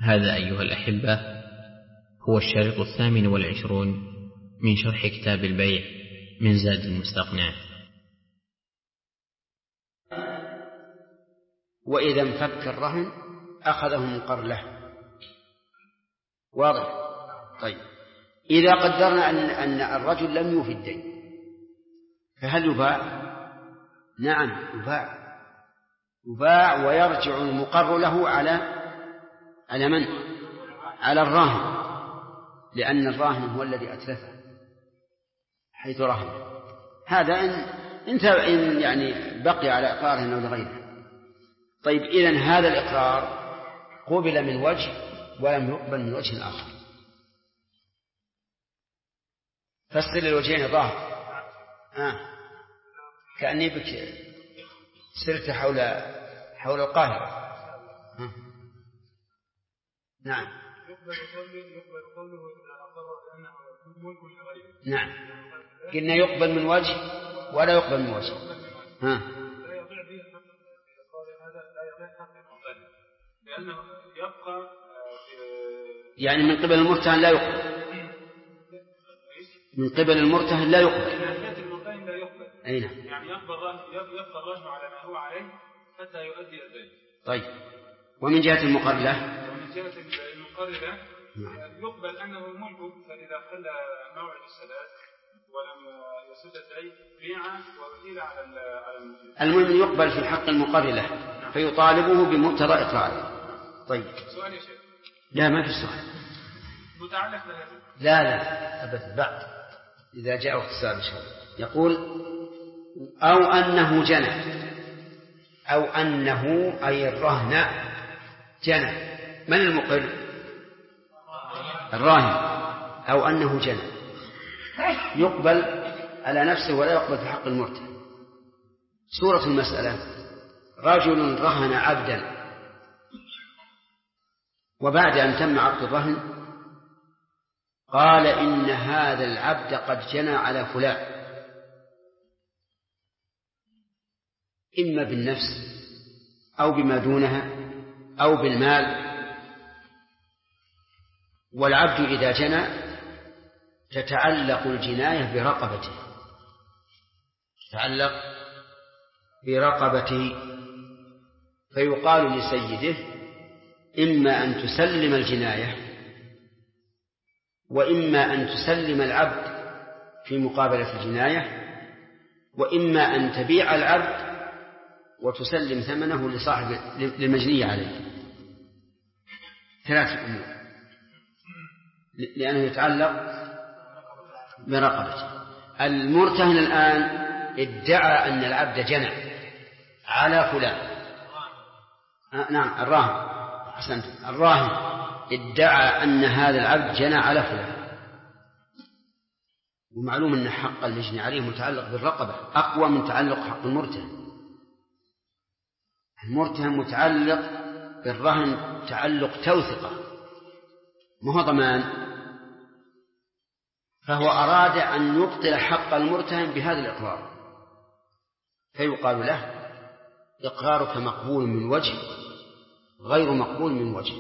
هذا أيها الأحبة هو الشريط 28 من شرح كتاب البيع من زاد المستقنع. وإذا انفك الرهن أخذه مقر له. واضح؟ طيب، إذا قدرنا أن الرجل لم يوفي الدين فهل يباع؟ نعم يباع ويرجع المقر له على من؟ على الراهن، لأن الراهن هو الذي أتلفه حيث رهن. هذا إن يعني بقي على إقراره أو لغيره. طيب، إذن هذا الإقرار قبل من وجه ولم يقبل من وجه آخر. فسر الوجهين ظاهر. كأني بك سرت حول القاهرة. نعم. يقبل قوله إذا أقر أنه ملك لغيره. نعم، قلنا يقبل من وجه ولا يقبل من وجه. لا يضيع به حق هذا، لا يضيع حق المغني لأنه يبقى يعني من قبل المرتهن لا يقبل. من قبل المرتهن لا يقبل. المغني لا يقبل. أي نعم. يعني يبقى الرهن على ما هو عليه حتى يؤدي الدين. طيب، ومن جهة المقر له؟ ومن جهة المقر له يقبل أنه ملك، فإذا خلى موعد السداد ولم يسد الدين بيع ووكيل على المسلم. المهم يقبل في حق المقر له فيطالبه بمقتضى إقراره. طيب، سؤال يا شيخ. لا، ما في سؤال متعلق بهذا. لا أبدا، بعد إذا جاء وقت السؤال إن شاء الله. يقول أو أنه جنى، أو أنه أي الرهن جنى. من المقر؟ الراهن. أو أنه جنى يقبل على نفسه ولا يقبل في حق المرتهن. سورة المسألة: رجل رهن عبدا وبعد أن تم عقد الرهن قال إن هذا العبد قد جنى على فلان، إما بالنفس أو بما دونها أو بالمال. والعبد إذا جنى تتعلق الجناية برقبته، تتعلق برقبته، فيقال لسيده: إما أن تسلم الجناية وإما أن تسلم العبد في مقابلة الجناية، وإما أن تبيع العبد وتسلم ثمنه لصاحب للمجني عليه. ثلاثة أمور، لأنه يتعلق برقبته. المرتهن الآن ادعى أن العبد جنى على فلان. نعم، الراهن. أحسنت، الراهن ادعى أن هذا العبد جنى على فلان. ومعلوم أن حق المجني عليه متعلق بالرقبة أقوى من تعلق حق المرتهن. المرتهن متعلق بالرهن تعلق توثقة، ما هو ضمان. فهو أراد أن يبطل حق المرتهن بهذا الإقرار، فيقال له: إقرارك مقبول من وجه غير مقبول من وجه.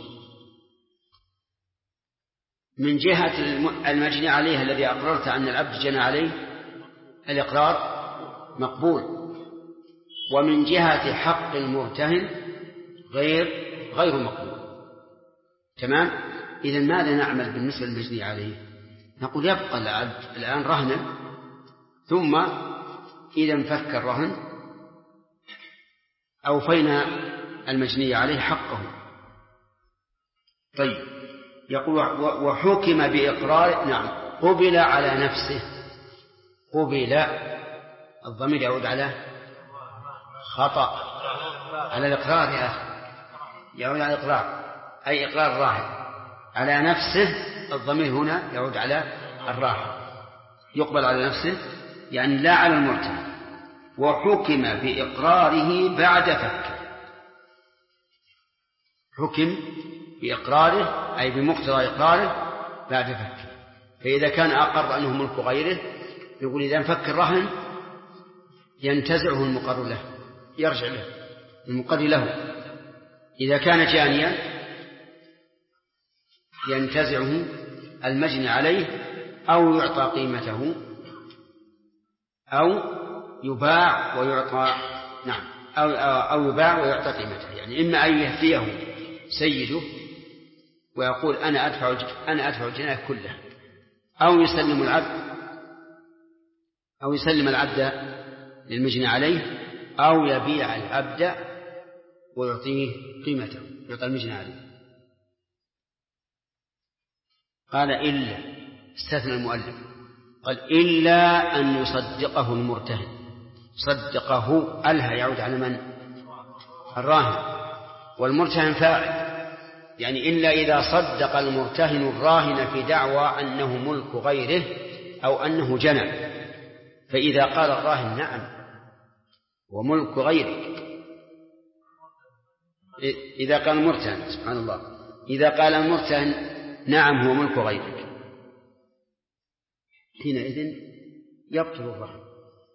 من جهة المجني عليه الذي أقررت أن العبد جنى عليه الإقرار مقبول، ومن جهة حق المرتهن غير مقبول. تمام؟ إذن ماذا نعمل بالنسبة للمجني عليه؟ نقول يبقى العبد الآن رهنا، ثم إذا انفك الرهن أوفينا المجني عليه حقه. طيب، يقول وحكم بإقرار. نعم، قبل على نفسه. قبل، الضمير يعود على خطأ، على الإقرار يا أخي، يعود على الإقرار، أي إقرار الراهن على نفسه. الضمير هنا يعود على الراهن. يقبل على نفسه يعني لا على المرتهن. وحكم بإقراره بعد فكه. حكم بإقراره أي بمقتضى إقراره بعد فكه. فإذا كان أقر أنه ملك غيره يقول إذا انفك الرهن ينتزعه المقر له، يرجع له المقر له. إذا كان جانيا ينتزعه المجني عليه أو يعطى قيمته أو يباع ويعطى أو يباع ويعطى قيمته. يعني إما أن يهديه سيده ويقول أنا أدفع الجناية كلها، أو يسلم العبد للمجني عليه، أو يبيع العبد ويعطيه قيمته، يعطى المجني عليه. قال إلا، استثنى المؤلف، قال إلا أن يصدقه المرتهن. صدقه ألها يعود على من؟ الراهن، والمرتهن فاعل. يعني إلا إذا صدق المرتهن الراهن في دعوى أنه ملك غيره أو أنه جنى. فإذا قال الراهن نعم وملك غيرك، إذا قال المرتهن، سبحان الله، إذا قال المرتهن نعم هو ملك غيرك، حينئذ يبطل الرهن.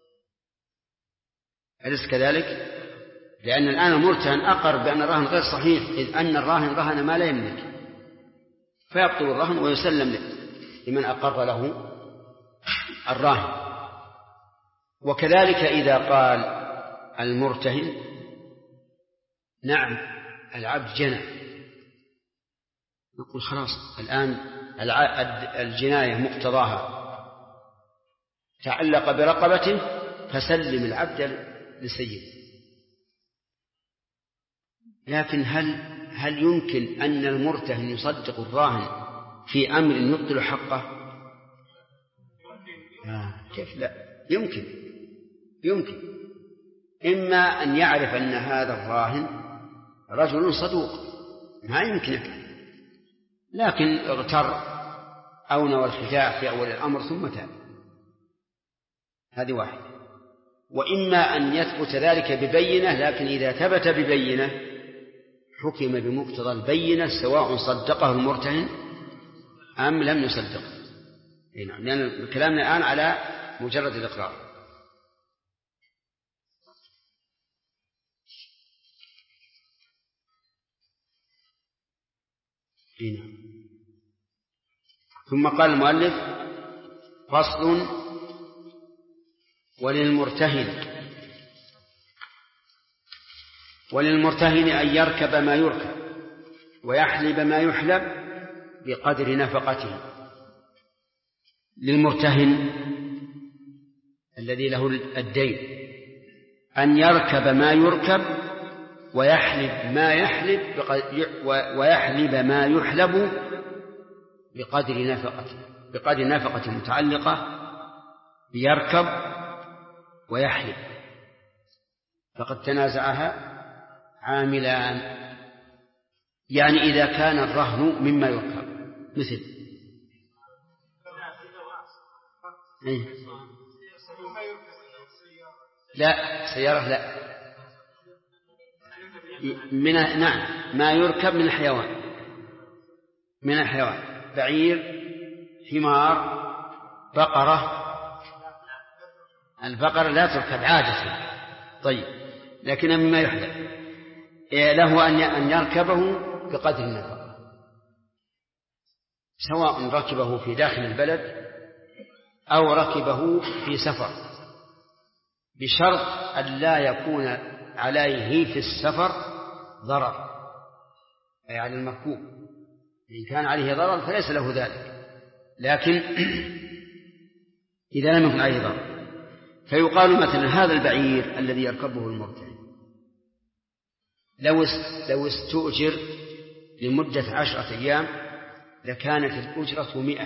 أليس كذلك؟ لأن الآن المرتهن أقر بأن الرهن غير صحيح، إذ أن الراهن رهن ما لا يملك، فيبطل الرهن ويسلم لمن أقر له الراهن. وكذلك إذا قال المرتهن نعم العبد جنى، نقول خلاص الآن الجناية مقتضاها تعلق برقبته، فسلم العبد لسيده. لكن هل يمكن أن المرتهن يصدق الراهن في أمر يبطل حقه؟ كيف لا؟ يمكن إما أن يعرف أن هذا الراهن رجل صدوق، ما يمكنك، لكن اغتر أو نوى الخداع في أول الأمر ثم تاب، هذه واحدة. وإما أن يثبت ذلك ببينة، لكن إذا ثبت ببينة حكم بمقتضى البينة سواء صدقه المرتهن أم لم يصدقه. لأن كلامنا الآن على مجرد الإقرار. ثم قال المؤلف فصل: وللمرتهن أن يركب ما يركب ويحلب ما يحلب بقدر نفقته. للمرتهن الذي له الدين أن يركب ما يركب ويحلب ما يحلب بقدر نفقة متعلقة بيركب ويحلب، فقد تنازعها عاملان. يعني إذا كان الرهن مما يركب، مثل لا سيارة، لا نعم ما يركب من الحيوان، بعير، حمار، بقرة. البقرة لا تركب عادة، طيب، لكن مما يحدث له أن يركبه بقدر النفقة، سواء ركبه في داخل البلد أو ركبه في سفر، بشرط أن لا يكون عليه في السفر ضرر، أي على المركوب. إن كان عليه ضرر فليس له ذلك، لكن إذا لم يكن عليه ضرر فيقال مثلا هذا البعير الذي يركبه المرتهن لو استؤجر لمدة 10 أيام لكانت الأجرة 100.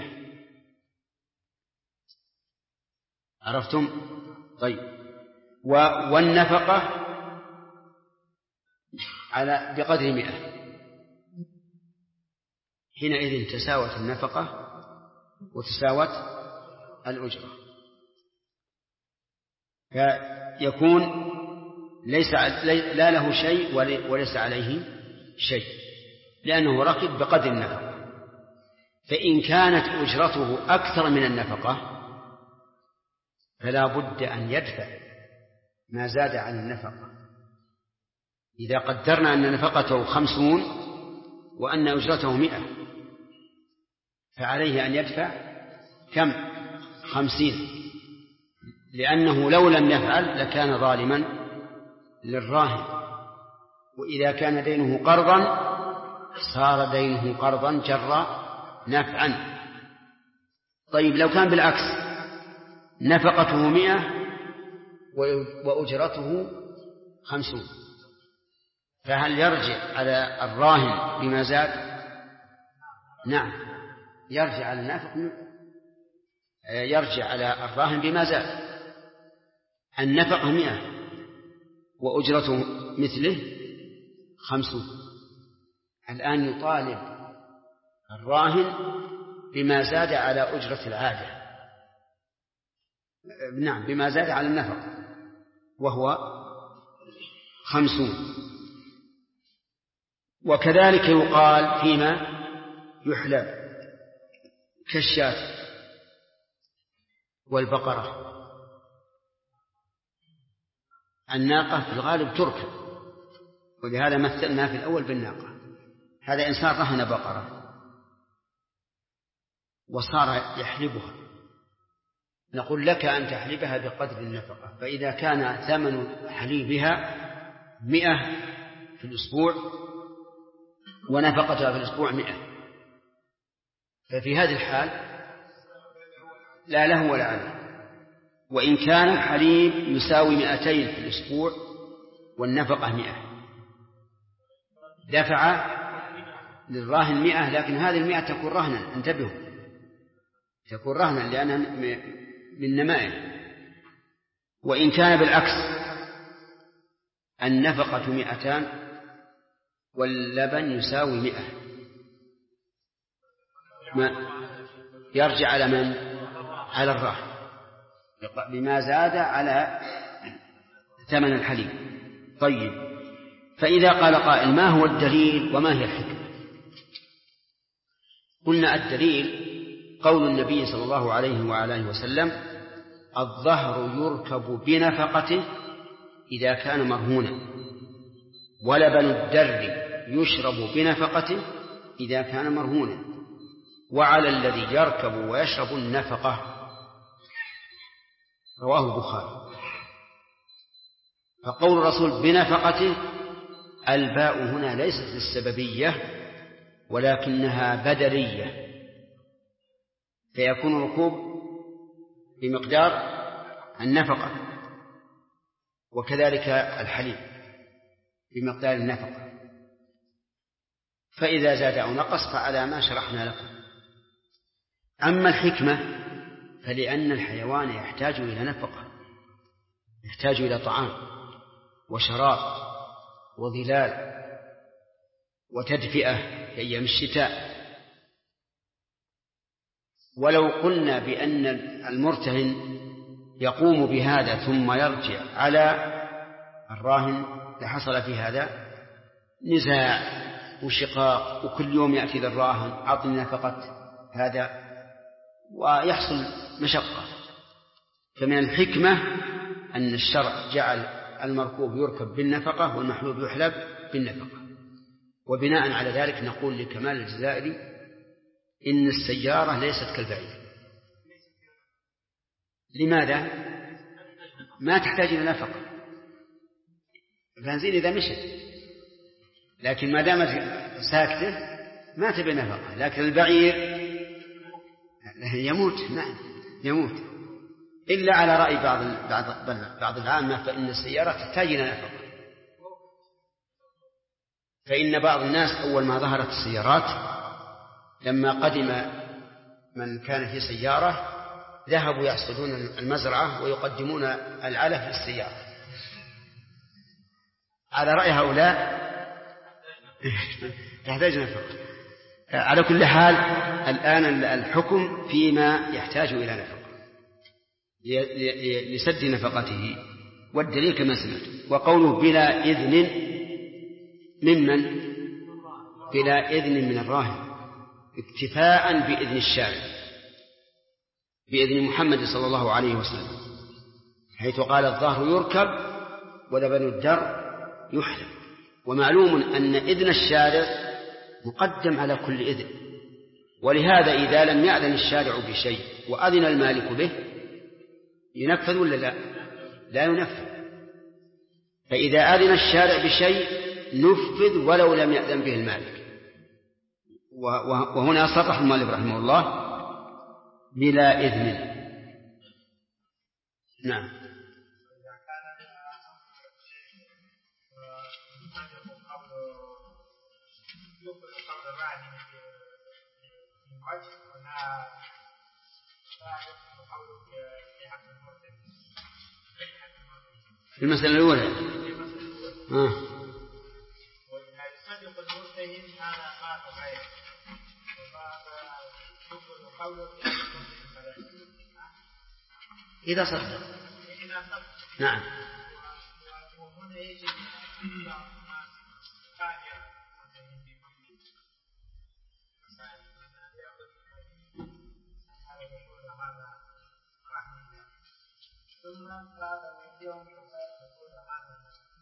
عرفتم؟ طيب، والنفقة بقدر 100. حينئذ تساوت النفقة وتساوت الأجرة، فيكون لا له شيء وليس عليه شيء، لأنه ركب بقدر النفقة. فإن كانت أجرته أكثر من النفقة فلا بد أن يدفع ما زاد عن النفقة. إذا قدرنا أن نفقته 50 وأن أجرته 100 فعليه أن يدفع كم؟ 50، لأنه لو لم يفعل لكان ظالما للراهن. وإذا كان دينه قرضا صار دينه قرضا جر نفعا. طيب لو كان بالعكس، نفقته 100 وأجرته 50، فهل يرجع على الراهن بما زاد؟ نعم، يرجع على النافق، يرجع على الراهن بما زاد. النفقة 100 وأجرته مثله 50. الآن يطالب الراهن بما زاد على أجرة العادة، نعم، بما زاد على النفقة وهو 50. وكذلك يقال فيما يحلب كالشاة والبقرة. الناقة في الغالب تركب، ولهذا مثلنا في الأول بالناقة. هذا إنسان رهن بقرة وصار يحلبها، نقول لك أن تحلبها بقدر النفقة. فإذا كان ثمن حليبها 100 في الأسبوع ونفقتها في الأسبوع 100، ففي هذه الحال لا له ولا عليه. وإن كان الحليب يساوي 200 في الأسبوع والنفقة 100، دفع للراهن 100، لكن هذه 100 تكون رهنا، انتبهوا، تكون رهنا لأنها من نمائه. وإن كان بالعكس، النفقة 200 واللبن يساوي 100، ما يرجع على من؟ على الراهن بما زاد على ثمن الحليب. طيب، فإذا قال قائل ما هو الدليل وما هي الحكمة؟ قلنا الدليل قول النبي صلى الله عليه وآله وسلم: الظهر يركب بنفقته إذا كان مرهونا، ولبن الدر يشرب بنفقته إذا كان مرهونا، وعلى الذي يركب ويشرب النفقة. رواه البخاري. فقول الرسول بنفقته، الباء هنا ليست للسببية ولكنها بدلية، فيكون الركوب بمقدار النفقة، وكذلك الحليب بمقدار النفقة. فإذا زاد أو نقص فعلى ما شرحنا لكم. أما الحكمة فلأن الحيوان يحتاج إلى نفقة، يحتاج إلى طعام وشراب وظلال وتدفئة في أيام الشتاء. ولو قلنا بأن المرتهن يقوم بهذا ثم يرجع على الراهن لحصل في هذا نزاع وشقاق، وكل يوم يأتي للراهن أعطني نفقة هذا، ويحصل مشقة. فمن الحكمة أن الشرع جعل المركوب يركب بالنفقة والمحلوب يحلب بالنفقة. وبناء على ذلك نقول لكمال الجزائري إن السيارة ليست كالبعير. لماذا؟ ما تحتاج إلى نفقة. البنزين إذا مشت، لكن ما دامت ساكتة ما تبي نفقة. لكن البعير يموت، نعم يموت، إلا على رأي بعض العامة فإن السيارة تحتاج إلى نفقة. فإن بعض الناس أول ما ظهرت السيارات لما قدم من كان في سيارة ذهبوا يحصدون المزرعة ويقدمون العلف للسيارة. على رأي هؤلاء تحتاج نفقة. على كل حال الآن الحكم فيما يحتاج إلى نفقة لسد نفقته، والدليل كما سمعت. وقوله بلا إذن ممن؟ بلا إذن من الراهن، اكتفاء بإذن الشارع، بإذن محمد صلى الله عليه وسلم، حيث قال الظهر يركب ولبن الدر يحلب. ومعلوم أن إذن الشارع مقدم على كل إذن، ولهذا إذا لم يأذن الشارع بشيء وأذن المالك به ينفذ ولا لا؟ لا ينفذ. فإذا أذن الشارع بشيء نفذ ولو لم يأذن به المالك. وهنا صرح المؤلف رحمه الله بلا إذن. نعم. في المسألة الأولى إذا صدق. نعم. ثم بعد اليوم يقول هذا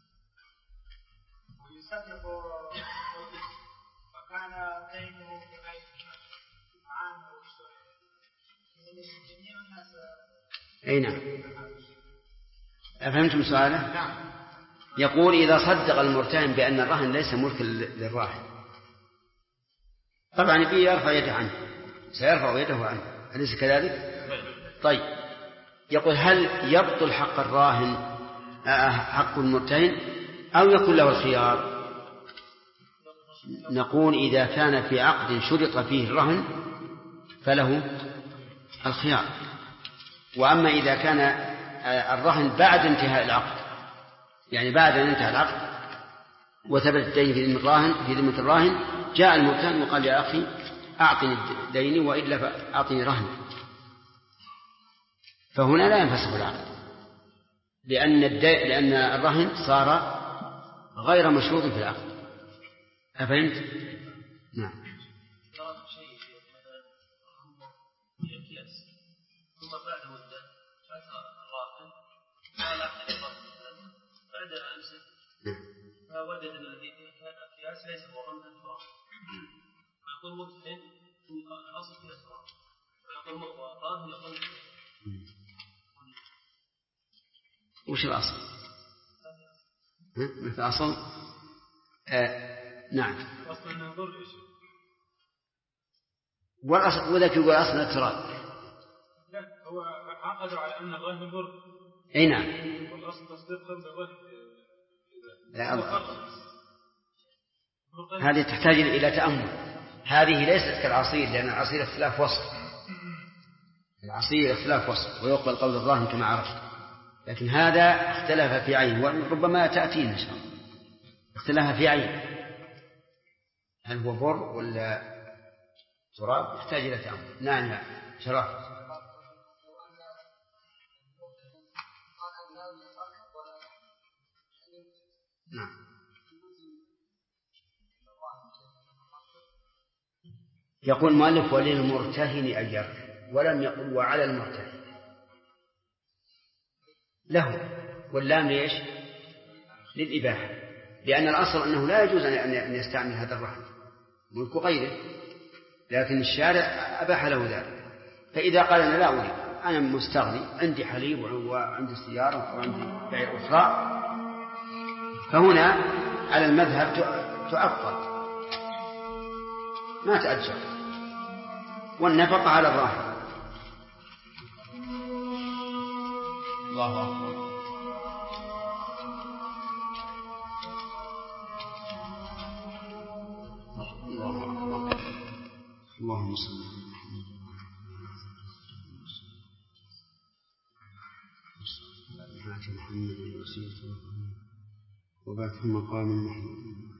ويصدق وكان بينه وبين عام جميع الناس. أي نعم. أفهمتم سؤاله؟ نعم. يقول إذا صدق المرتهن بأن الرهن ليس ملك للراهن طبعا يبي يرفع يده عنه، سيرفع يده عنه، أليس كذلك؟ طيب، يقول هل يبطل حق الراهن حق المرتهن أو يكون له الخيار؟ نقول إذا كان في عقد شرط فيه الرهن فله الخيار. وأما إذا كان الرهن بعد انتهاء العقد، يعني بعد أن انتهى العقد وثبت الدين في ذمة الراهن، جاء المرتهن وقال يا أخي أعطني ديني وإلا فأعطني رهن، فهنا لا ينفسخ العقد لأن الرهن صار غير مشروط في العقد. أفهمت؟ نعم. ثم بعد مدة أتى الراهن قال بعد أمس فوجد أن الذي كان القياس ليس هو رهن الراهن، فيقول مرتهن الأصل في الأسرار، فيقول راهن يقول وش الأصل؟ مثل أصل نعم. أصل النظر إيش؟ والأصل وذاك يقول أصل الاعتراض. لا، هو عقد على أن الرهن ضر. أي نعم. والأصل تصديق قبل الرهن. هذه تحتاج إلى تأمل. هذه ليست كالعصير، لأن العصير اختلاف وصف. العصير اختلاف وصف ويقبل قول الراهن كما عرفت، لكن هذا اختلف في عين، وربما تأتينا إن شاء الله. اختلاف في عين، هل هو بر ولا تراب، يحتاج إلى تأمل. نعم يا شرف. نعم. يقول المؤلف وللمرتهن أجر، ولم يقل وعلى المرتهن، له، واللام ليش؟ للإباحة، لأن الأصل أنه لا يجوز أن يستعمل هذا الرهن ملك غيره، لكن الشارع أباح له ذلك. فإذا قال أنا لا أريد، أنا مستغني، عندي حليب وعندي سيارة وعندي بيع أخرى، فهنا على المذهب تؤقت ما تأجر، والنفقة على الراهن. الله أكبر. اللهم صل على محمد وسيلة وبعث مقام محمود.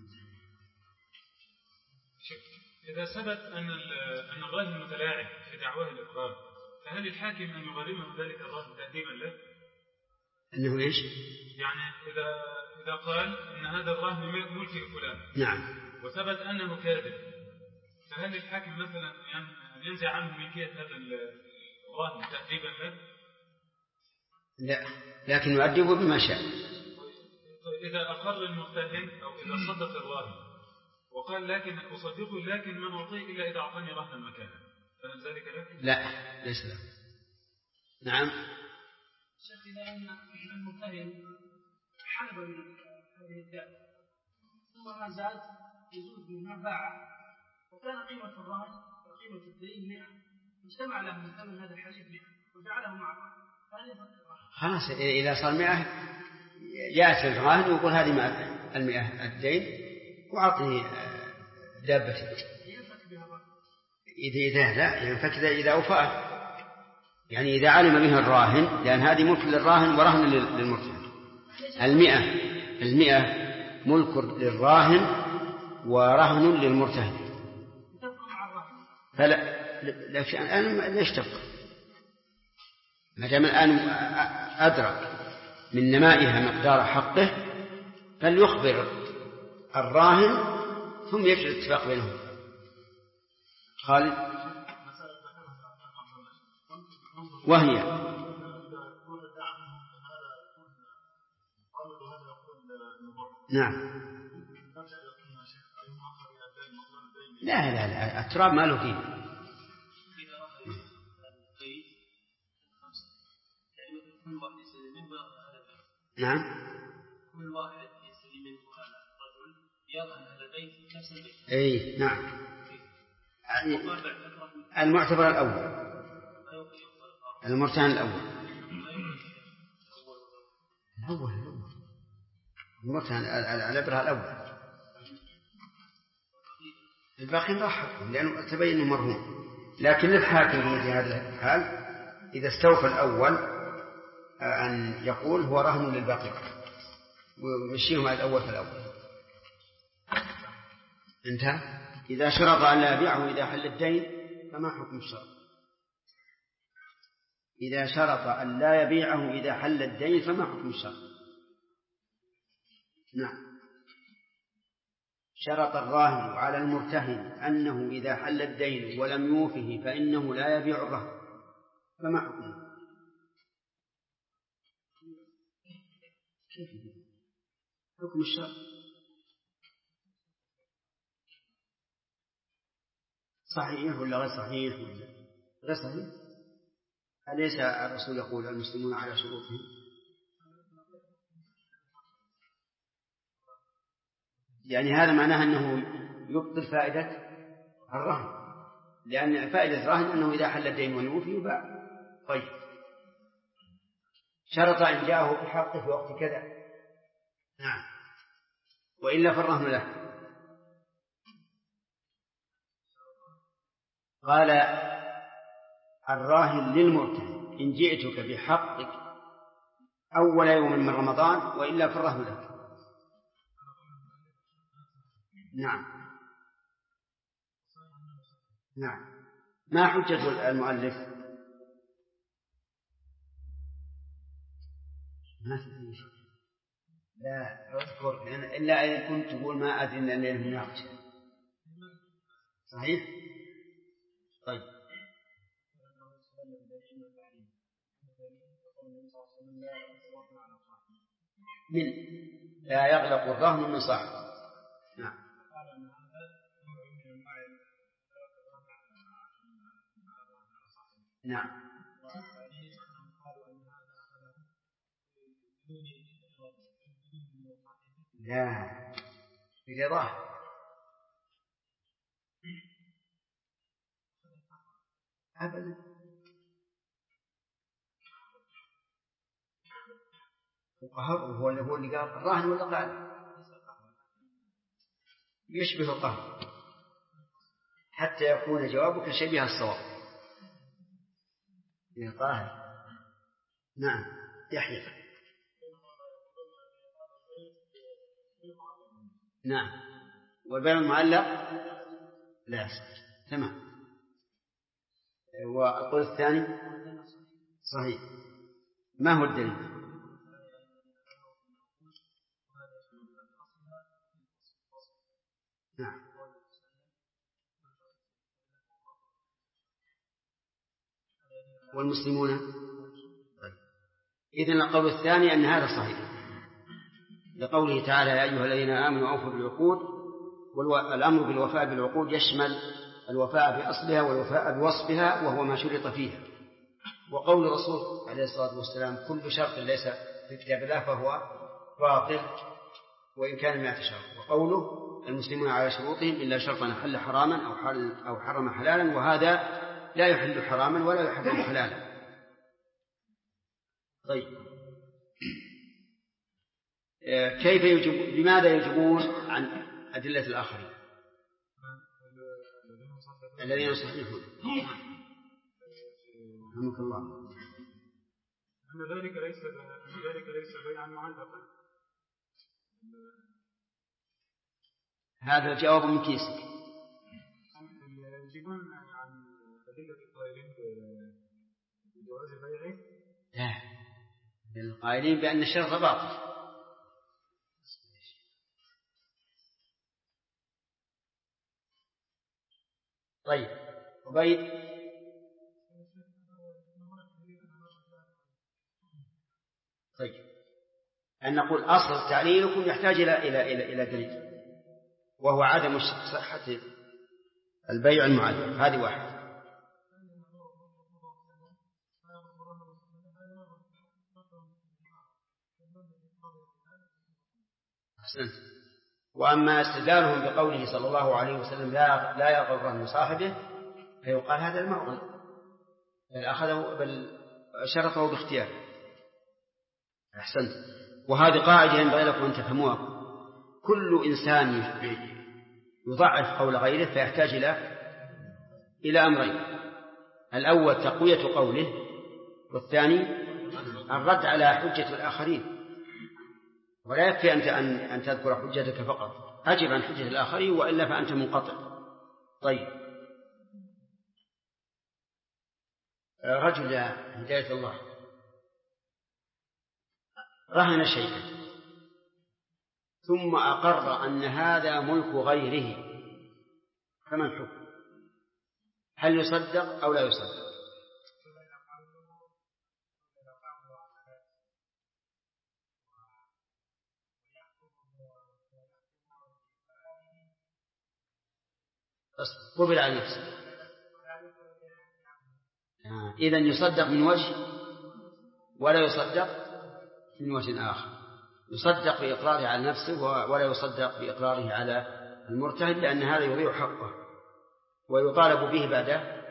إذا ثبت أن الراهن متلاعب في دعواه الإقرار، فهل الحاكم أن يغرمه ذلك الراهن تأديبا له؟ أنه إيش؟ يعني إذا قال أن هذا الراهن ملك فلان، نعم، وثبت أنه كاذب، فهل الحاكم مثلا ينزع عنه ملكية هذا الراهن تأديبا له؟ لا، لكن يؤدبه بما شاء. إذا أقر المرتهن أو إذا صدق الراهن وقال لكن أصدقه لكن من أعطيه إلا إذا أعطاني رهنا مكانا، فهل ذلك له؟ لا ليس له. نعم. شيخ إذا أن المرتهن حلب من هذه الدابة ثم ما زاد يزود منها باع وكان قيمة الرهن وقيمة الدين 100 اجتمع له من ثمن هذا الحليب 100 وجعله مع الرهن خلاص إذا صار 100 يأتي الرهن ويقول هذه 100 الدين وأعطني دابتك. إذا لا ينفك إذا أوفاه، يعني إذا علم به الراهن، لأن هذه ملك للراهن ورهن للمرتهن. 100 ملك للراهن ورهن للمرتهن، فلا الآن ليش تبقى؟ ما دام الآن أدرك من نمائها مقدار حقه فليخبر الراهن ثم يجري الاتفاق بينهم. خالد. وهي نعم. لا التراب ما له فيه. نعم. كل واحد يستلم منه هذا الرجل يضمن هذا البيت نفس البيت. اي نعم. المعتبر الأول، المرتهن الأول، المرتهن العبرة الأول، الباقي راح لأنه تبين مرهون. لكن الحاكم في هذا الحال إذا استوفى الأول أن يقول هو رهن للباقي ويمشيهم على الأول فالأول. انتهى. إذا شرط أن لا يبيعه إذا حل الدين فما حكم الشرط؟ إذا شرط أن لا يبيعه إذا حل الدين فما حكم الشرط؟ نعم. شرط الراهن على المرتهن أنه إذا حل الدين ولم يوفه فإنه لا يبيع الرهن، فما حكمه؟ حكم الشرط صحيح ولا غير صحيح؟ ولا غير صحيح؟ أليس الرسول يقول المسلمون على شروطهم؟ يعني هذا معناه أنه يبطل فائدة الرهن، لأن فائدة الرهن أنه إذا حل الدين ونوفي يباع. طيب شرط أن جاءه بحقه في وقت كذا، نعم، وإلا فالرهن له. قال الراهن للمرتهن إن جئتك بحقك أول يوم من رمضان وإلا فالرهن لك. نعم. ما حجة المؤلف؟ ما في شيء. لا أذكر إلا إذا كنت تقول ما أذن أن يناقش. صحيح. طيب من لا يغلق الرهن من صاحبه. نعم. نعم. لا برضاه أبدا. القهر هو اللي قال الراهن ولا قال يشبه القهر حتى يكون جوابك شبيه الصواب. القاهر. نعم. يحيى. نعم. والبيع المعلق لا يصح. تمام. والقول الثاني صحيح. ما هو الدليل؟ نعم. والمسلمون. طيب. إذن القول الثاني أن هذا صحيح لقوله تعالى يا أيها الذين آمنوا أوفوا بالعقود والأمر بالوفاء بالعقود يشمل الوفاء بأصلها والوفاء بوصفها وهو ما شرط فيها. وقول الرسول عليه الصلاة والسلام كل شرط ليس في كتاب الله فهو باطل وإن كان 100 شرط. وقوله المسلمون على شروطهم إلا شرطا حل حراما أو حرم حلالا، وهذا لا يحل حراما ولا يحرم حلالا. طيب كيف بماذا يجبون عن أدلة الآخرين الذين يصححون؟ رحمك الله. أن ذلك ليس بيعا معلقا. هذا جواب من كيسك. يجيبون عن أدلة القائلين بجواز البيع. لا، القائلين بأن الشرط باطل. طيب عبيد. طيب أن نقول أصل تعليلكم يحتاج إلى دليل، وهو عدم صحة البيع المعلق. هذه واحد. أحسنت. وأما استدلالهم بقوله صلى الله عليه وسلم لا يغرن صاحبه فيقال هذا المغرم بل أخذه بل شرطه باختياره. أحسنت. وهذه قاعدة ينبغي لكم أن تفهموها. كل إنسان يضعف قول غيره فيحتاج إلى أمرين: الأول تقوية قوله، والثاني الرد على حجة الآخرين. ولا يكفي أن تذكر حجتك فقط، أجب عن حجة الآخرين وإلا فأنت منقطع. طيب رجل هداية الله رهن شيئا ثم أقر أن هذا ملك غيره، فما الحكم؟ هل يصدق أو لا يصدق؟ قبل على نفسه. إذن يصدق من وجه ولا يصدق من وجه آخر. يصدق بإقراره على نفسه ولا يصدق بإقراره على المرتهن، لأن هذا يضيع حقه ويطالب به بعده.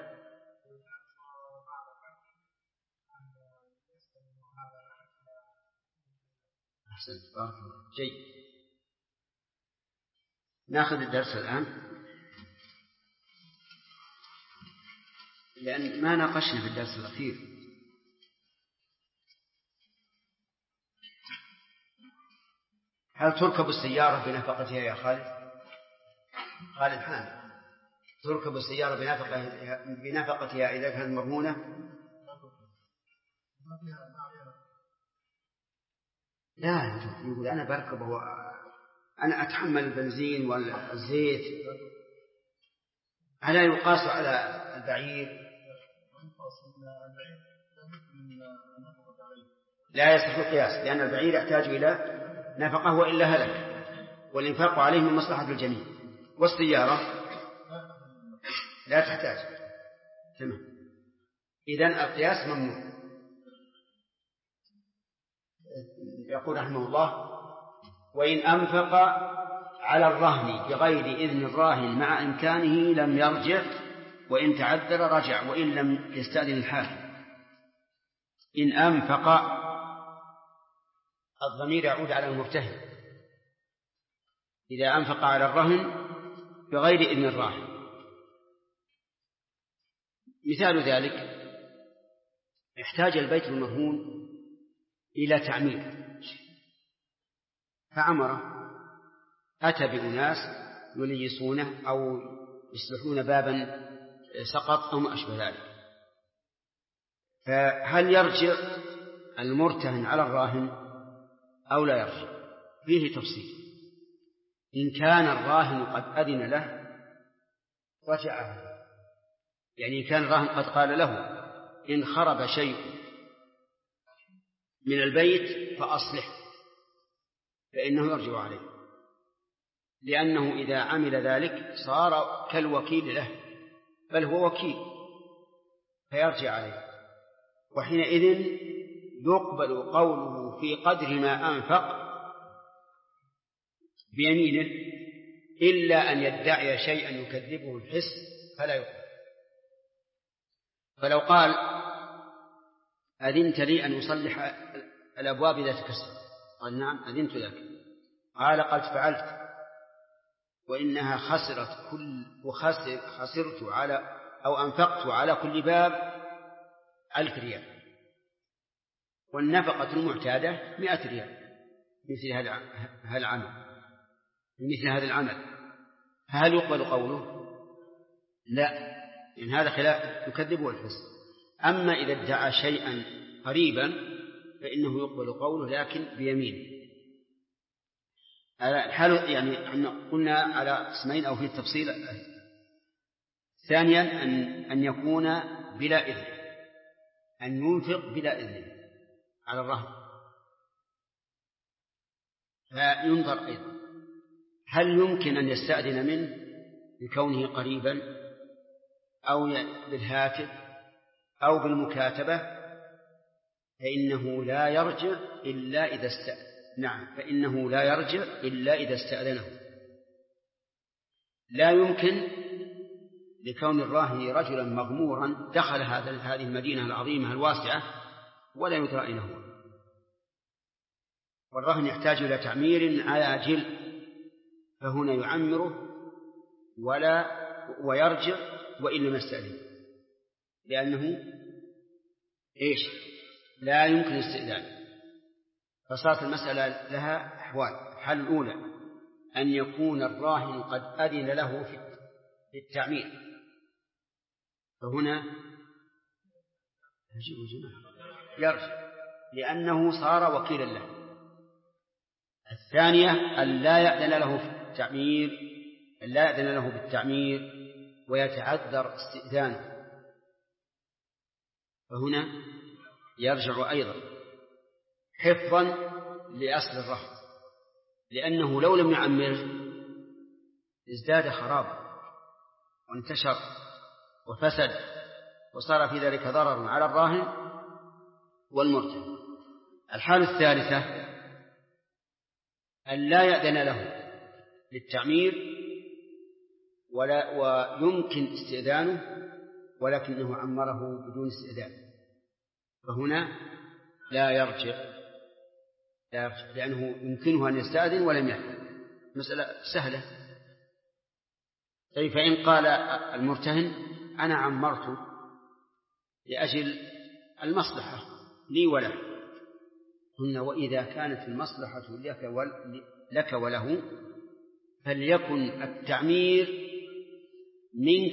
أحسنت، بارك الله. جيد، نأخذ الدرس الآن لأن ما ناقشنا في الدرس الأخير. هل تركب السيارة بنفقتها يا خالد؟ خالد حامد، تركب السيارة بنفقتها إذا كانت مرهونة؟ لا، يقول أنا بركب أنا أتحمل البنزين والزيت، ألا يقاس على البعير؟ لا يصح القياس، لأن البعير يحتاج إلى نفقه وإلا هلك، والإنفاق عليه من مصلحة الجميع، والسيارة لا تحتاج. تمام. إذن القياس ممنوع. يقول رحمه الله: وإن أنفق على الرهن بغير إذن الراهن مع إمكانه لم يرجع، وإن تعذر رجع وإن لم يستأذن الحاكم. إن أنفق، الضمير يعود على المرتهن إذا أنفق على الرهن بغير إذن الراهن. مثال ذلك: احتاج البيت المرهون إلى تعمير فعمره، أتى بأناس يليسونه أو يصلحون بابا سقط أو ما أشبه ذلك، فهل يرجع المرتهن على الراهن أو لا يرجع؟ فيه تفصيل. إن كان الراهن قد أذن له رجعه، يعني كان الراهن قد قال له: إن خرب شيء من البيت فأصلح، فإنه يرجع عليه. لأنه إذا عمل ذلك صار كالوكيل له، بل هو وكيل فيرجع عليه، وحينئذ يقبل قوله في قدر ما أنفق بيمينه إلا أن يدعي شيئا يكذبه الحس فلا يقبل. فلو قال أذنت لي أن أصلح الأبواب إذا تكسر، قال نعم أذنت لك، قال قد فعلت وإنها خسرت على أو أنفقت على كل باب 1000 ريال، والنفقة المعتادة 100 ريال مثل هذا العمل، فهل يقبل قوله؟ لا، إن هذا خلاف يكذبه الحس. أما إذا ادعى شيئا قريبا فإنه يقبل قوله لكن بيمين. الحال يعني قلنا على اسمين أو في التفصيل. ثانيا أن يكون بلا إذن، أن ينفق بلا إذن على الرهن، فينظر أيضا هل يمكن أن يستأذن منه بكونه قريبا أو بالهاتف أو بالمكاتبة، فإنه لا يرجع إلا إذا استأذن. نعم، فإنه لا يرجع إلا إذا استأذنه. لا يمكن لكون الراهن رجلا مغمورا دخل هذه المدينة العظيمة الواسعة ولا يدرى أين هو، والراهن يحتاج إلى تعمير عاجل، فهنا يعمره ويرجع وإن لم يستأذن، لأنه لا يمكن استئذان. فصارت المسألة لها أحوال. الحالة الأولى أن يكون الراهن قد أذن له في التعمير، فهنا يرجع لأنه صار وكيلا له. الثانية أن لا يأذن له بالتعمير ويتعذر استئذانه، فهنا يرجع أيضا حفظا لأصل الرهن، لأنه لو لم يعمره ازداد خرابا وانتشر وفسد، وصار في ذلك ضرر على الراهن والمرتهن. الحالة الثالثة أن لا يأذن له للتعمير ويمكن استئذانه ولكنه عمره بدون استئذان، فهنا لا يرجع لأنه يمكنه أن يستأذن ولم يفعل. مسألة سهلة. طيب، فإن قال المرتهن أنا عمرت لأجل المصلحة لي وله، قلنا وإذا كانت المصلحة لك وله فليكن التعمير منك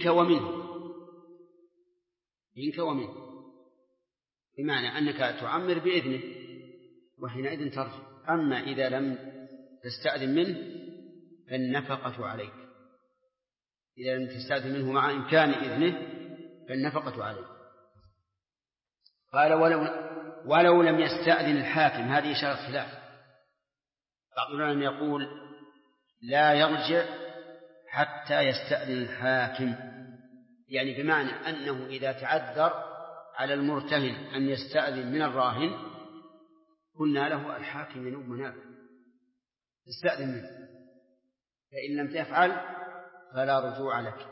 ومنه، بمعنى أنك تعمر بإذنه وحينئذ ترجع. أما إذا لم تستأذن منه فالنفقة عليك، إذا لم تستأذن منه مع إمكان إذنه فالنفقة عليك. قال ولو لم يستأذن الحاكم، هذه إشارة خلاف. بعض العلماء يقول لا يرجع حتى يستأذن الحاكم، يعني بمعنى أنه إذا تعذر على المرتهن أن يستأذن من الراهن قلنا له الحاكم ينوب منابه استأذن منه، فإن لم تفعل فلا رجوع لك.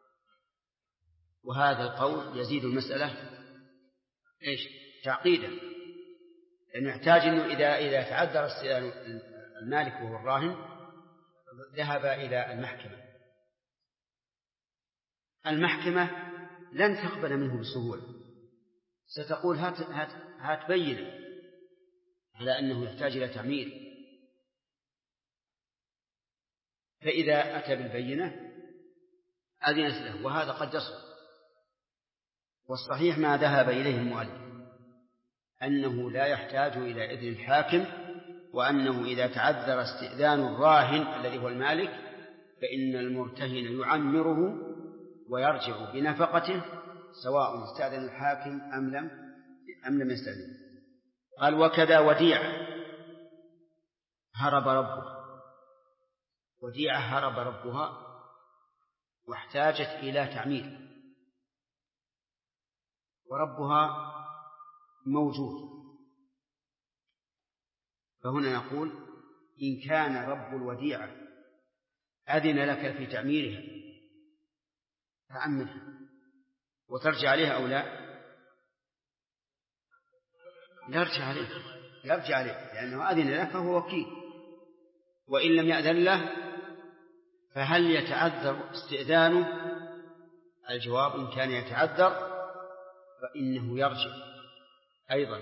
وهذا القول يزيد المسألة تعقيدا، لأنه يحتاج أنه إذا تعذر استئذان المالك وهو الراهن ذهب إلى المحكمة لن تقبل منه بسهولة، ستقول هات بينة على أنه يحتاج إلى تعمير، فإذا أتى بالبينة أذنت له، وهذا قد يصل. والصحيح ما ذهب إليه المؤلف أنه لا يحتاج إلى إذن الحاكم، وأنه إذا تعذر استئذان الراهن الذي هو المالك فإن المرتهن يعمره ويرجع بنفقته سواء استأذن الحاكم أم لم يستأذن. قال وكذا وديع هرب ربه وديعة هرب ربها واحتاجت إلى تعمير، وربها موجود، فهنا نقول إن كان رب الوديعة أذن لك في تعميرها فعمرها وترجع عليها أو لا؟ يرجع عليه لأنه أذن له فهو وكيل، وإن لم يأذن له فهل يتعذر استئذانه؟ الجواب إن كان يتعذر فإنه يرجع أيضا،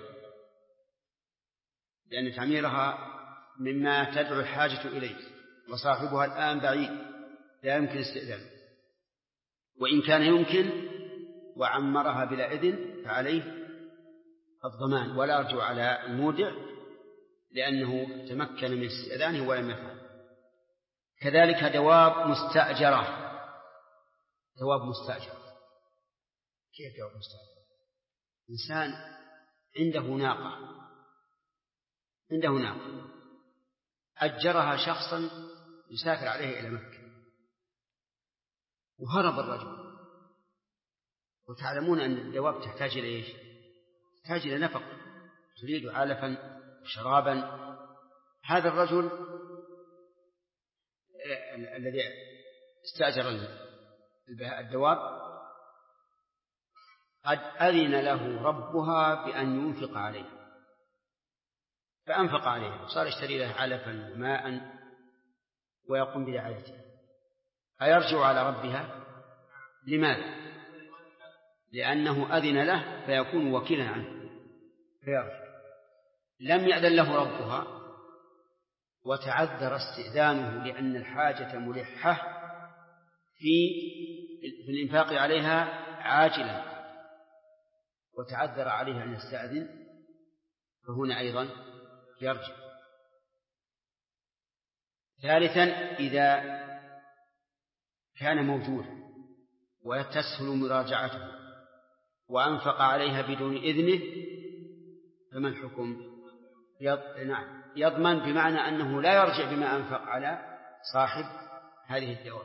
لأن تعميرها مما تدعو الحاجة إليه وصاحبها الآن بعيد لا يمكن استئذانه، وإن كان يمكن وعمرها بلا إذن فعليه الضمان ولا يرجع على المودع لأنه تمكن من استئذانه ولم يفعل. كذلك دواب مستأجرة. دواب مستأجرة كيف دواب مستأجرة؟ إنسان عنده ناقة أجرها شخصا يسافر عليه إلى مكة وهرب الرجل، وتعلمون أن الدواب تحتاج إلى إيش؟ تحتاج إلى نفق، تريد علفا وشرابا. هذا الرجل الذي استأجر الدواب قد أذن له ربها بأن ينفق عليه، فأنفق عليه وصار يشتري له علفا وماء ويقوم برعايته، أيرجع على ربها؟ لماذا؟ لأنه أذن له فيكون وكيلا عنه فيرجع. لم يأذن له ربها وتعذر استئذانه لأن الحاجة ملحة في الإنفاق عليها عاجلا، وتعذر عليها أن يستأذن، فهنا أيضا يرجع. ثالثا إذا كان موجودا وتسهل مراجعته وأنفق عليها بدون إذنه فما الحكم؟ يضمن، بمعنى أنه لا يرجع بما أنفق على صاحب هذه الدواب.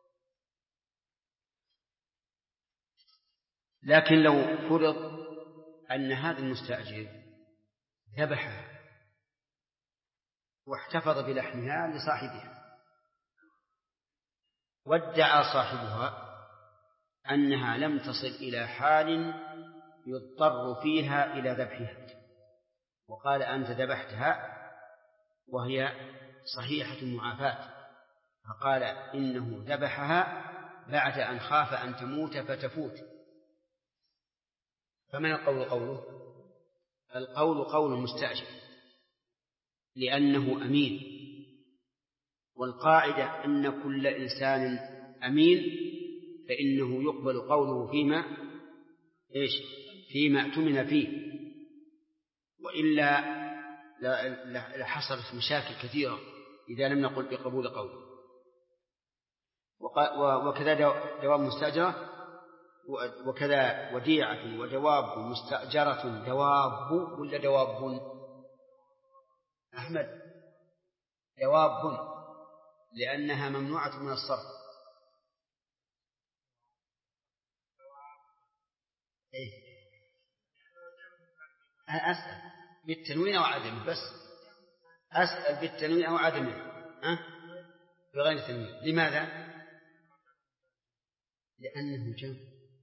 لكن لو فرض أن هذا المستأجر ذبحها واحتفظ بلحمها لصاحبها وادعى صاحبها أنها لم تصل إلى حال يضطر فيها إلى ذبحها، وقال أنت ذبحتها وهي صحيحة المعافاة، فقال إنه ذبحها بعد أن خاف أن تموت فتفوت، فمن القول قوله؟ القول قول المستأجر لأنه أمين، والقاعدة أن كل إنسان أمين فإنه يقبل قوله فيما اؤتمن فيه، وإلا لحصلت مشاكل كثيرة إذا لم نقل بقبول قوله. وكذا دواب مستأجرة، وكذا وديعة ودواب مستأجرة. دواب ولا دواب؟ أحمد، دواب لأنها ممنوعة من الصرف. أسأل بالتنوين أو عدمه، بس أسأل بالتنوين أو عدمه بغير تنوين. لماذا؟ لأنه جمع،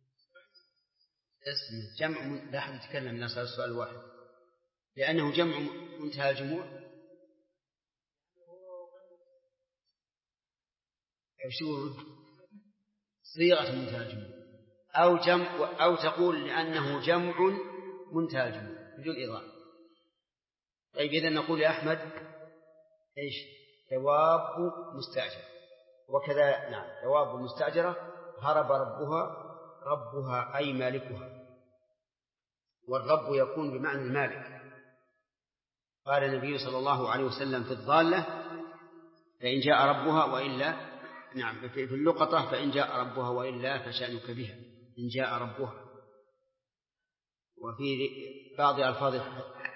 اسم جمع. لا أحد يتكلم الناس على السؤال الواحد. لأنه جمع منتهى الجموع. صيغة منتهى الجموع، أو تقول لأنه جمع منتهى الجموع بدون إضافة. طيب إذن نقول يا أحمد إيش؟ دواب مستأجرة. وكذا نعم دواب مستأجرة هرب ربها أي مالكها، والرب يكون بمعنى المالك. قال النبي صلى الله عليه وسلم في الضالة فإن جاء ربها وإلا، نعم في اللقطة فإن جاء ربها وإلا فشأنك بها إن جاء ربها. وفي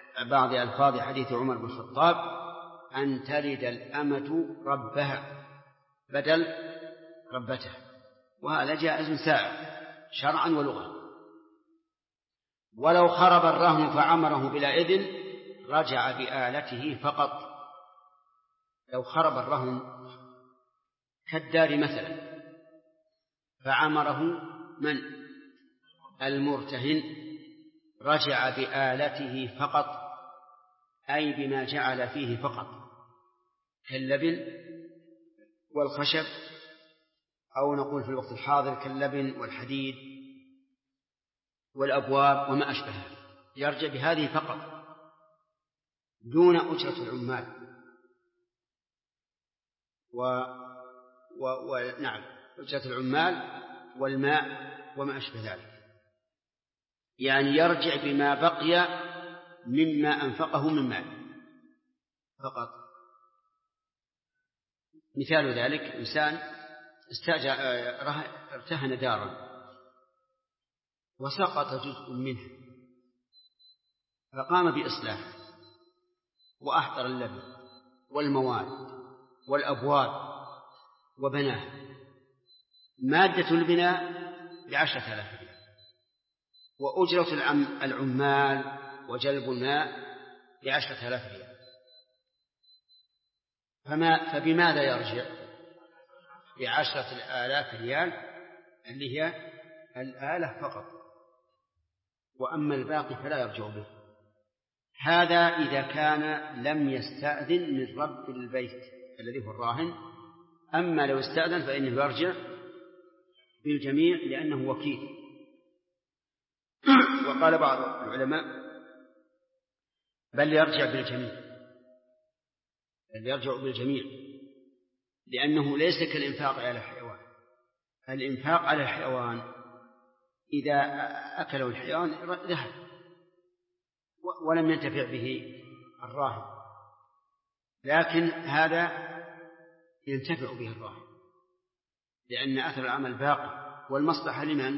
بعض ألفاظ حديث عمر بن الخطاب أن تلد الأمة ربها، بدل ربته، وهذا جائز سائغ شرعا ولغة. ولو خرب الرهن فعمره بلا إذن رجع بآلته فقط. لو خرب الرهن كالدار مثلا فعمره من المرتهن رجع بآلته فقط، أي بما جعل فيه فقط، كاللبن والخشب، أو نقول في الوقت الحاضر كاللبن والحديد والأبواب وما أشبهها، يرجع بهذه فقط دون أجرة العمال نعم أجرة العمال والماء وما أشبه ذلك، يعني يرجع بما بقي مما أنفقه من مال فقط. مثال ذلك إنسان ارتهن دارا وسقط جزء منها فقام بإصلاحه وأحضر اللبن والمواد والأبواب وبناه، مادة البناء ب10,000 ريال، وأجرة العمال وجلب الماء ب10,000 ريال، فبماذا يرجع؟ ب10,000 ريال اللي هي الآلة فقط، وأما الباقي فلا يرجع به. هذا إذا كان لم يستأذن من رب البيت الذي هو الراهن. أما لو استأذن فإنه يرجع بالجميع لأنه وكيل. وقال بعض العلماء بل يرجع بالجميع لأنه ليس كالإنفاق على الحيوان. الإنفاق على الحيوان إذا أكله الحيوان ذهب ولم ينتفع به الراهن، لكن هذا ينتفع به الراهن لأن أثر العمل باقي، والمصلحة لمن؟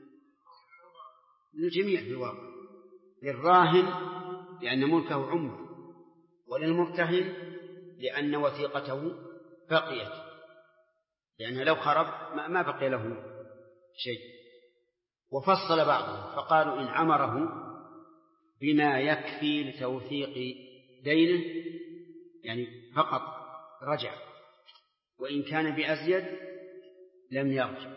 للجميع في الواقع، للراهن لأن ملكه عمر، وللمرتهن لأن وثيقته بقيت، لأنه لو خرب ما بقي له شيء. وفصل بعضهم فقالوا إن عمره بما يكفي لتوثيق دينه يعني فقط رجع، وإن كان بأزيد لم يرجع،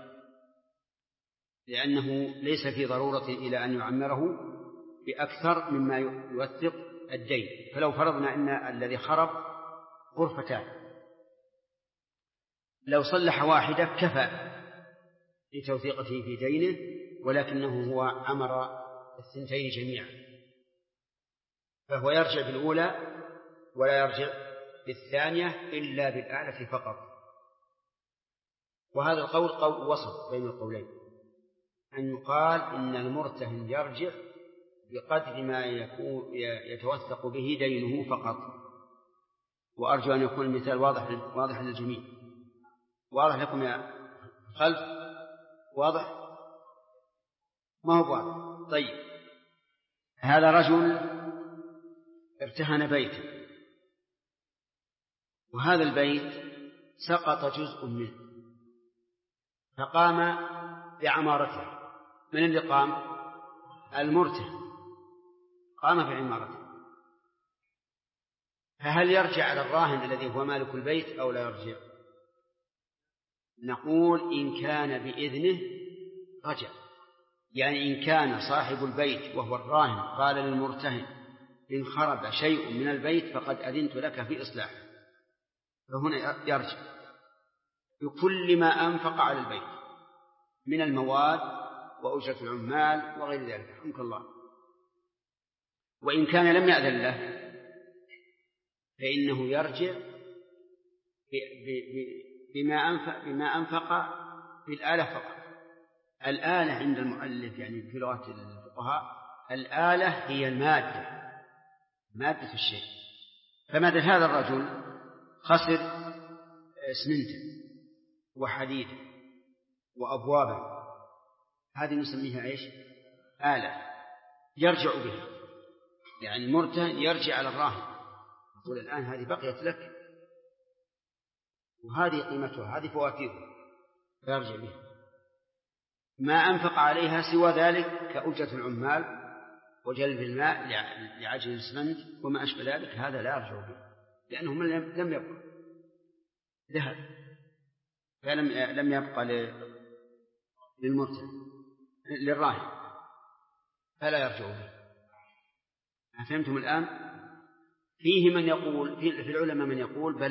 لأنه ليس في ضرورة إلى أن يعمره بأكثر مما يوثق الدين. فلو فرضنا أن الذي خرب غرفتان، لو صلح واحدة كفى لتوثيقته في دينه، ولكنه هو عمر الثنتين جميعا، فهو يرجع بالأولى ولا يرجع بالثانية إلا بالآلة فقط. وهذا القول قول وسط بين القولين، أن يقال إن المرتهن يرجع بقدر ما يتوثق به دينه فقط. وأرجو أن يكون المثال واضح للجميع. واضح لكم يا خلف؟ واضح؟ ما هو واضح؟ طيب، هذا رجل ارتهن بيتا، وهذا البيت سقط جزء منه فقام بعمارته. من اللي قام؟ المرتهن قام بعمارته. فهل يرجع على الراهن الذي هو مالك البيت أو لا يرجع؟ نقول إن كان بإذنه رجع، يعني إن كان صاحب البيت وهو الراهن قال للمرتهن إن خرب شيء من البيت فقد أذنت لك في إصلاحه، فهنا يرجع بكل ما أنفق على البيت من المواد وأجرة العمال وغير ذلك، رحمك الله. وإن كان لم يأذن له فإنه يرجع بما أنفق بالآلة فقط. الآلة عند المؤلف يعني في لغة الفقهاء الآلة هي مادة الشيء. فمثل هذا الرجل خسر اسمنتا وحديدا وأبوابا، هذه نسميها إيش؟ آلة يرجع بها، يعني المرتهن يرجع على الراهن يقول الآن هذه بقيت لك وهذه قيمتها، هذه فواتيره فيرجع بها. ما أنفق عليها سوى ذلك كأجرة العمال وجلب الماء لعجل الإسفنج وما أشبه ذلك، هذا لا يرجع به، لأنه لم يبقى ذهب، لم يبقى للمرتهن للراهن، فلا يرجع به. فهمتم الآن؟ فيه من يقول، في العلماء من يقول بل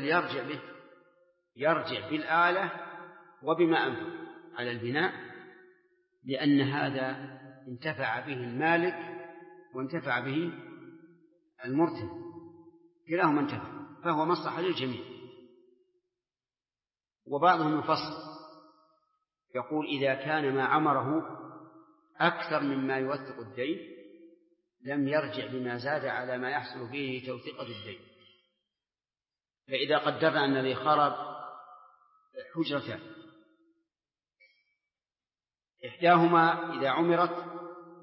يرجع بالآلة وبما أنفق على البناء، لأن هذا انتفع به المالك وانتفع به المرتهن، كلاهما انتفع، فهو مصلحة للجميع. وبعضهم يفصل يقول إذا كان ما عمره أكثر مما يوثق الدين لم يرجع بما زاد على ما يحصل به توثيقة الدين. فإذا قدرنا أن الذي خرب حجرتان، إحداهما إذا عمرت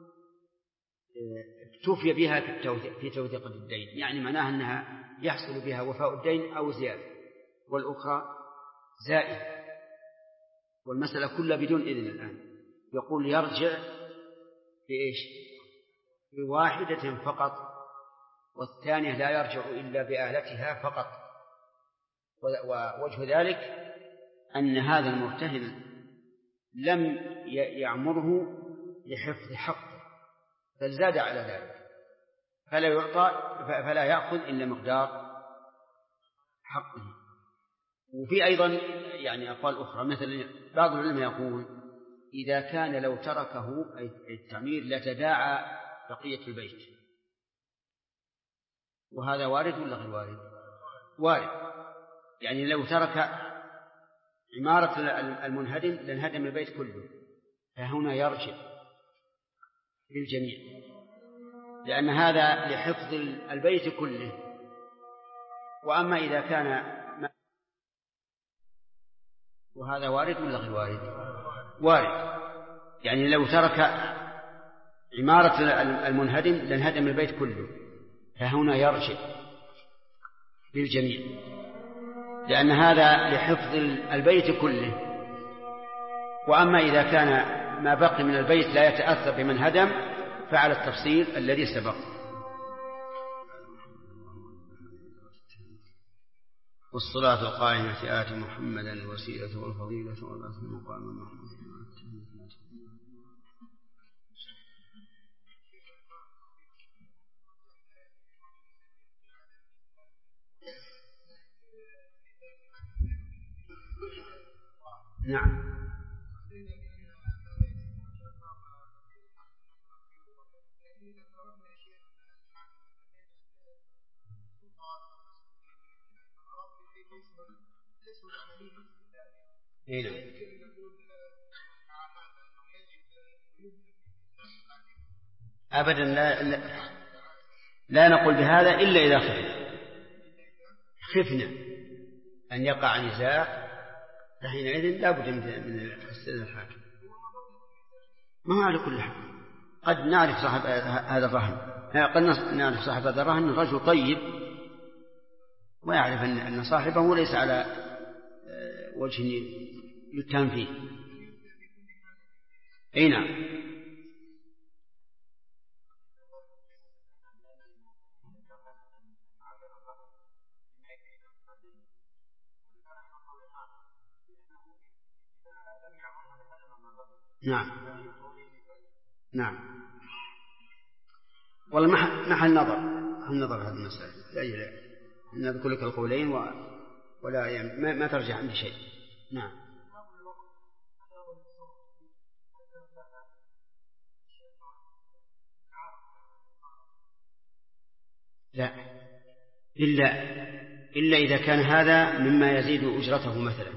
اكتفي بها في توثيقة الدين، يعني معناها أنها يحصل بها وفاء الدين أو زيادة، والأخرى زائد، والمسألة كلها بدون إذن. الآن يقول يرجع بإيش؟ بواحدة فقط، والثانية لا يرجع إلا بآلتها فقط. ووجه ذلك أن هذا المرتهن لم يعمره لحفظ حقه، بل زاد على ذلك، فلا يأخذ إلا مقدار حقه. وفي أيضا يعني أقوال أخرى، مثل بعض العلماء يقول إذا كان لو تركه أي التعمير لتداعى بقية البيت، وهذا وارد ولا غير وارد؟ وارد، يعني لو ترك عمارة المنهدم لانهدم البيت كله، فهنا يرجع للجميع، لأن هذا لحفظ البيت كله. وأما إذا كان وهذا وارد ولا غير وارد؟ وارد، يعني لو ترك عمارة المنهدم لانهدم البيت كله، فهنا يرجع للجميع، لأن هذا لحفظ البيت كله. وأما إذا كان ما بقي من البيت لا يتأثر بمن هدم فعلى التفصيل الذي سبق. والصلاة القائمة آت محمدا الوسيلة والفضيلة والبعث المقام محمود. نعم. أبدا لا نقول بهذا إلا إذا خفنا أن يقع نزاع، فحينئذ لا بد من الاستئذان الحاكم. ما هو على كل حال قد نعرف صاحب هذا الرهن، قد نعرف صاحب هذا الرهن رجل طيب ويعرف أن صاحبه ليس على وجه يتهم فيه. أي نعم. نعم نعم. والله محل نظر هذه المسألة، لا نذكر لك القولين ولا يعني ما ترجع عندي شيء. نعم. لا إلا إذا كان هذا مما يزيد أجرته مثلا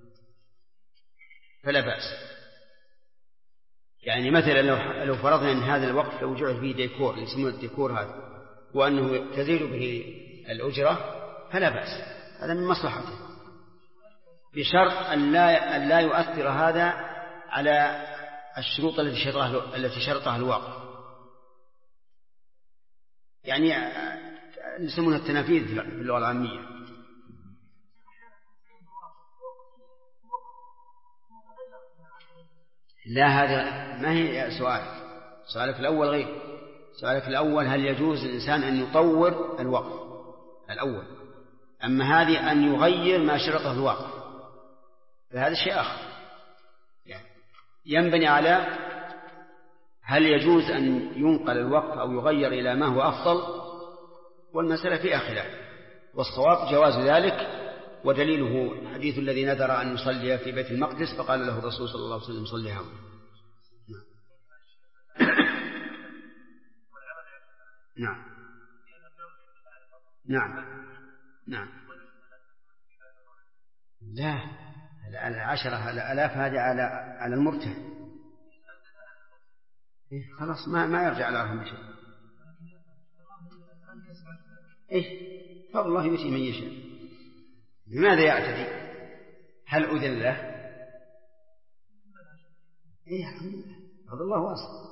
فلا بأس. يعني مثلا لو فرضنا أن هذا الوقف لو جعل فيه ديكور يسمونه الديكور هذا وأنه تزيد به الأجرة فلا بأس، هذا من مصلحته، بشرط أن لا يؤثر هذا على الشروط التي شرطها الواقف، يعني يسمونها التنافيذ في اللغة العامية. لا، هذا ما هي سؤالك الأول غير. سؤالك الأول هل يجوز للإنسان أن يطور الوقف الأول، أما هذه أن يغير ما شرطه الوقف فهذا شيء آخر. يعني ينبني على هل يجوز أن ينقل الوقف أو يغير إلى ما هو أفضل، والمسألة فيها خلاف، والصواب جواز ذلك، ودليله حديث الذي نذر أن يصلي في بيت المقدس فقال له الرسول صلى الله عليه وسلم صلي هنا. نعم نعم نعم. لا، 10 الآلاف هذه على المرتهن، خلاص ما يرجع على رقم شيء. فضل الله يؤتي من يشاء. لماذا يعتدي؟ هل أذن له؟ فضل الله واسع.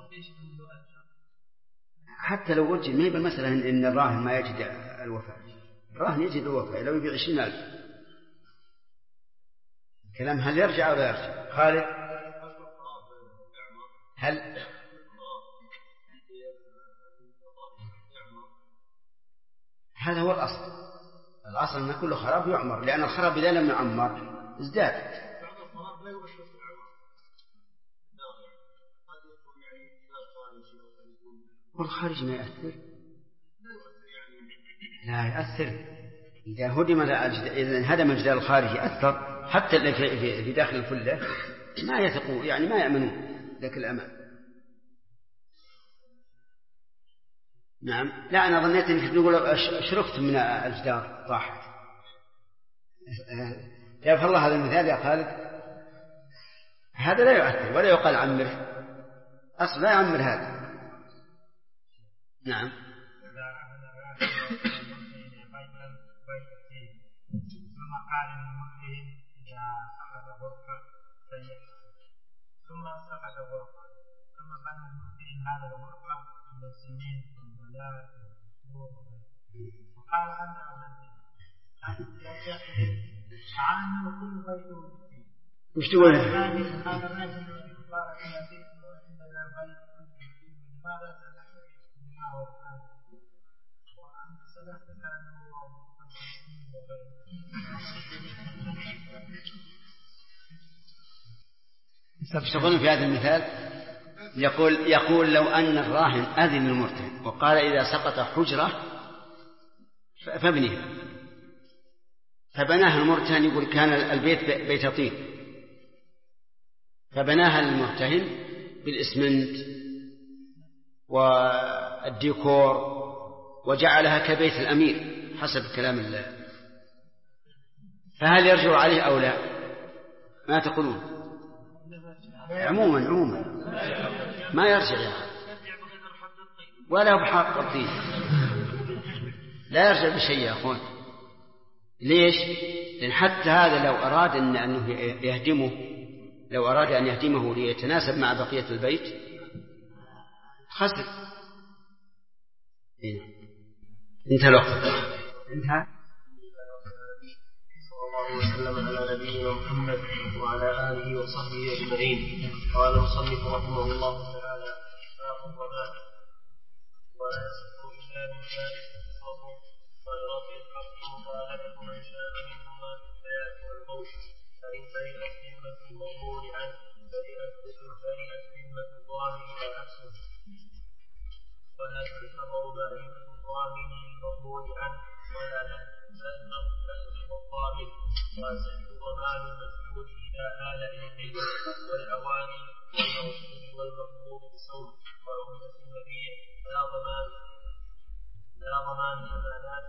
حتى لو وجد، ما يبقى مثلا إن الراهن ما يجد الوفاء، الراهن يجد الوفاء لو يبيع 20,000. الكلام هل يرجع أو لا يرجع؟ خالد، هل هذا هو الأصل أن كل خراب يعمر، لأن الخراب إذا لم يعمر ازداد. والخارج ما يأثر؟ لا يأثر. إذا هدم الجدار الخارجي أثر، حتى اللي في داخل الفلة ما يثقوا، يعني ما يأمنون ذاك الأمان. نعم. لا، أنا ظنيت أنك تقول شرفت من الجدار طاحت. يا الله هذا المثال يا خالد، هذا لا يؤثر ولا يقال عمر، أصلا لا يعمر هذا. نعم. ثم سقط غرفة، ثم بنى المسلم هذا الغرفة من السنين والبلاء وقال أنا أمنت عنه كل بيت وش تقول؟ هذا الرجل قال إن بيت وإن لا بيت لماذا سلكت بما وقال وأنت سلكت كانه يشتغلون في هذا المثال. يقول لو أن الراهن أذن المرتهن وقال إذا سقط حجرة فابنها، فبناها المرتهن، يقول كان البيت بيت طين، فبناها المرتهن بالإسمنت والديكور وجعلها كبيت الأمير حسب كلام الله، فهل يرجع عليه أو لا؟ ما تقولون؟ عموما ما يرجع يعني. ولا بحق الطين، لا يرجع بشيء يا أخوان. ليش؟ لأن حتى هذا لو أراد أنه يهدمه، لو أراد أن يهدمه ليتناسب مع بقية البيت خسر. انتهى الوقت. انتهى. وسلم على نبينا محمد وعلى آله وصحبه أجمعين. قال المصنف رحمه الله تعالى: باب الضمان. ولا يصح إلا من ذلك الصبر ولرفع الحق مخالفة من شاء منهما في الحياة والموت، فإن برئت ذمة المغمور عنه برئت ذمة الضامن وعكسه، ولا تلزم ضائمة الضامن المغمور عنه ولا تلزم الضامن، ويصح ضمان المسجون إذا آل إليه والأواني والموصول والمغمور بصوت وعمدة النبي لا ضمان أمانات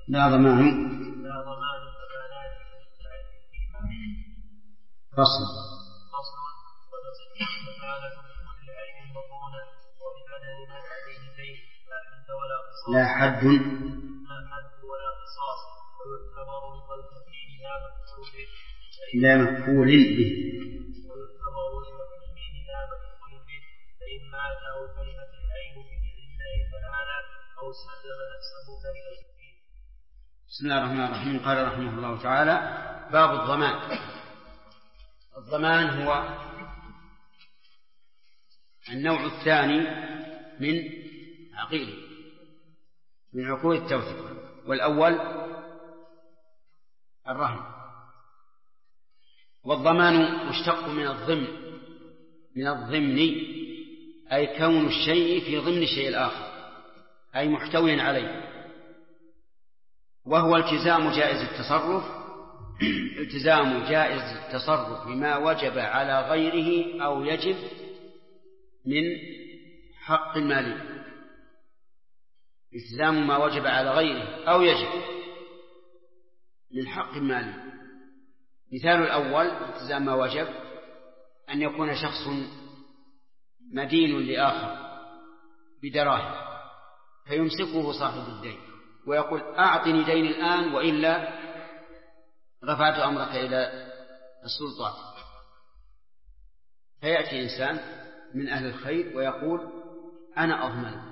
فصل. وتصح المكانة بكل عين مضمونة وبعدد من عليه دين لا حد ولا قصاص ويعتبر رضا الكفيل لا مكفول به فإن مات أو كلمة العين بإذن الله تعالى أو سلم نفسه كلمة الكفيل. بسم الله الرحمن الرحيم. قال رحمه الله تعالى: باب الضمان. الضمان هو النوع الثاني من عقود التوثيق. والأول الرهن. والضمان مشتق من الضمن أي كون الشيء في ضمن الشيء الآخر، أي محتويا عليه، وهو التزام جائز التصرف بما وجب على غيره أو يجب من حق المالك. التزام ما وجب على غيره أو يجب من حق المالك. مثال الأول التزام ما وجب أن يكون شخص مدين لآخر بدراهم فيمسكه صاحب الدين ويقول أعطني ديني الآن وإلا رفعت أمرك إلى السلطات. فيأتي إنسان من أهل الخير ويقول أنا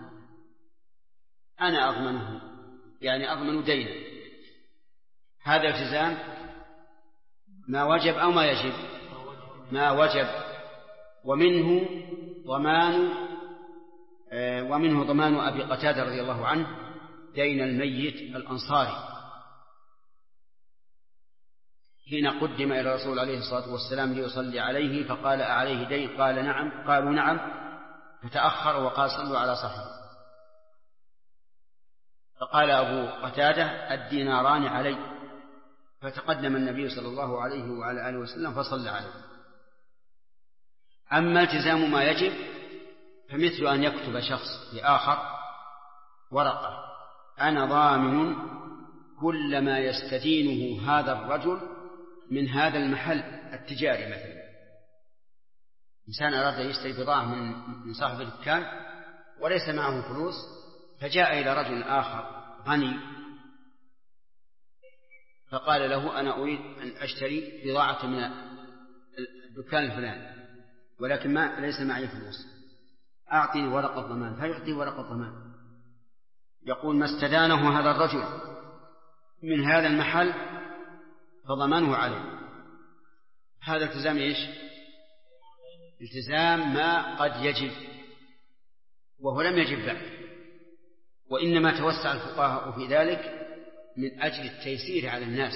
أضمنه يعني أضمن دينه. هذا التزام ما وجب أو ما يجب؟ ما وجب. ومنه ضمان أبي قتادة رضي الله عنه دين الميت الأنصاري حين قدم إلى الرسول عليه الصلاة والسلام ليصلي عليه فقال أعليه دين؟ قال نعم. قالوا نعم. فتأخر وقال صلوا على صاحبه. فقال أبو قتادة الديناران علي. فتقدم النبي صلى الله عليه وعلى آله وسلم فصلى عليه. أما التزام ما يجب فمثل أن يكتب شخص لآخر ورقة أنا ضامن كل ما يستدينه هذا الرجل من هذا المحل التجاري. مثلا إنسان أراد يشتري بضاعة من صاحب الدكان وليس معه فلوس، فجاء إلى رجل آخر غني فقال له أنا أريد أن أشتري بضاعة من الدكان الفلاني ولكن ليس معي فلوس، أعطني ورقة ضمان. فيعطي ورقة ضمان. يقول ما استدانه هذا الرجل من هذا المحل فضمنه عليه. هذا التزام إيش؟ التزام ما قد يجب وهو لم يجب بعد، وإنما توسع الفقهاء في ذلك من أجل التيسير على الناس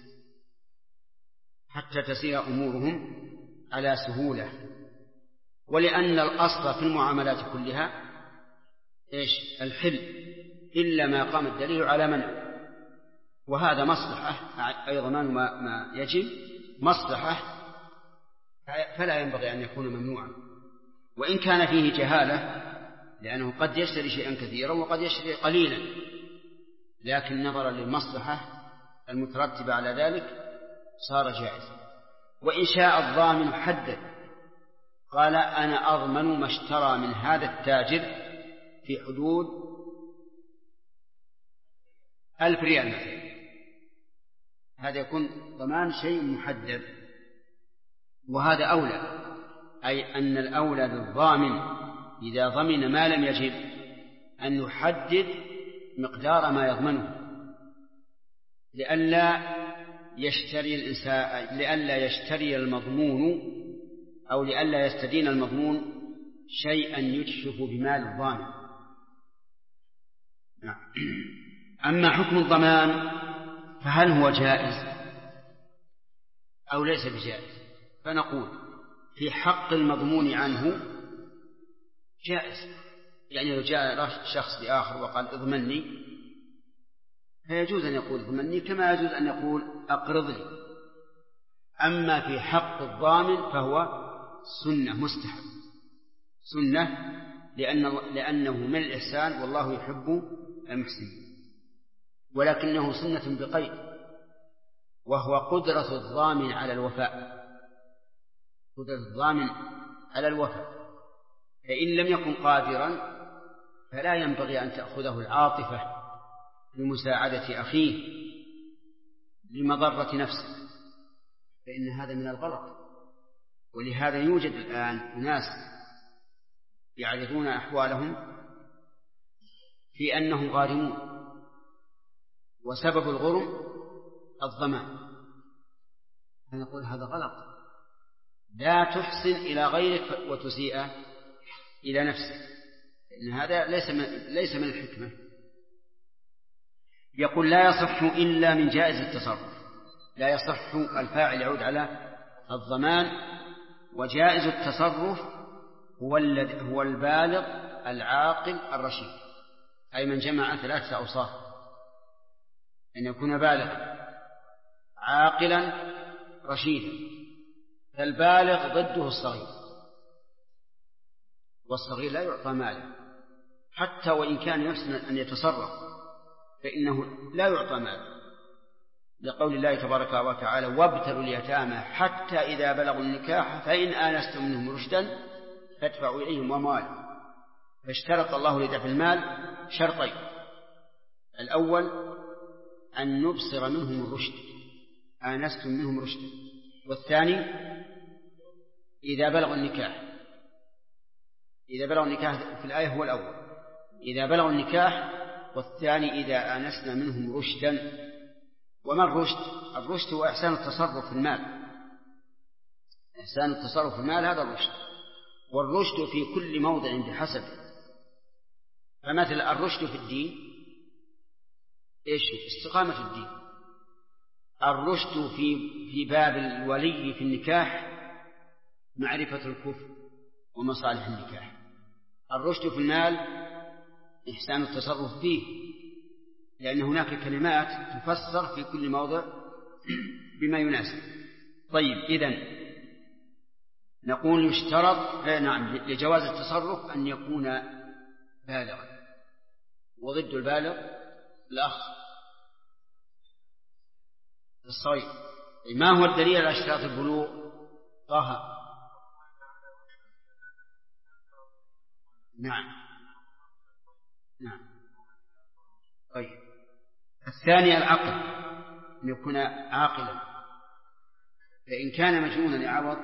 حتى تسير أمورهم على سهولة، ولأن الأصل في المعاملات كلها إيش؟ الحل إلا ما قام الدليل على منع. وهذا مصلحة أي ضمان ما يجب مصلحة فلا ينبغي أن يكون ممنوعا، وإن كان فيه جهالة لأنه قد يشتري شيئا كثيرا وقد يشتري قليلا، لكن نظرا للمصلحة المترتبة على ذلك صار جائزا. وإن شاء الضامن حدد قال أنا أضمن ما اشترى من هذا التاجر في حدود 1000 ريال مثلا، هذا يكون ضمان شيء محدد. وهذا أولى، أي أن الأولى للضامن إذا ضمن ما لم يجب أن يحدد مقدار ما يضمنه لئلا يشتري المضمون أو لئلا يستدين المضمون شيئا يجشف بمال الضامن. أما حكم الضمان فهل هو جائز أو ليس بجائز؟ فنقول في حق المضمون عنه جائز، يعني لو جاء شخص لآخر وقال اضمني فيجوز أن يقول اضمني كما يجوز أن يقول أقرض لي. أما في حق الضامن فهو سنة مستحب، سنة لأنه من الإحسان والله يحب المحسنين، ولكنه سنة بقيد وهو قدرة الضامن على الوفاء. قدرة الضامن على الوفاء، فإن لم يكن قادرا فلا ينبغي أن تأخذه العاطفة لمساعدة أخيه لمضرة نفسه، فإن هذا من الغلط. ولهذا يوجد الآن أناس يعرضون أحوالهم في أنهم غارمون وسبب الغرم الضمان، فنقول هذا غلط. لا تحسن إلى غيرك وتسيء إلى نفسه، إن هذا ليس من الحكمة. يقول لا يصح إلا من جائز التصرف. لا يصح الفاعل يعود على الضمان، وجائز التصرف هو البالغ العاقل الرشيد، أي من جمع 3 أوصاف: أن يكون بالغا عاقلا رشيدا. فالبالغ ضده الصغير، والصغير لا يعطى مالا حتى وإن كان يحسن أن يتصرف فإنه لا يعطى مالا، لقول الله تبارك وتعالى: وابتلوا اليتامى حتى إذا بلغوا النكاح فإن آنستم منهم رشدا فادفعوا إليهم أموالهم. فاشترط الله لدفع المال شرطين: الأول أن نبصر منهم الرشد، آنستم منهم رشدا، والثاني إذا بلغوا النكاح. إذا بلغوا النكاح في الآية هو الأول، إذا بلغوا النكاح، والثاني إذا آنسنا منهم رشدا. وما الرشد؟ الرشد هو إحسان التصرف في المال. إحسان التصرف في المال هذا الرشد، والرشد في كل موضع بحسبه. فمثل الرشد في الدين إيش؟ استقامة الدين. الرشد في باب الولي في النكاح معرفة الكفر ومصالح النكاح. الرشد في المال إحسان التصرف فيه، لأن هناك كلمات تفسر في كل موضع بما يناسب. طيب، إذن نقول يشترط لجواز التصرف أن يكون بالغا، وضد البالغ الأخ الصغير. ما هو الدليل على اشتراط البلوغ؟ طه. نعم. طيب، الثاني العقل، أن يكون عاقلا، فإن كان مجنونا يعوض.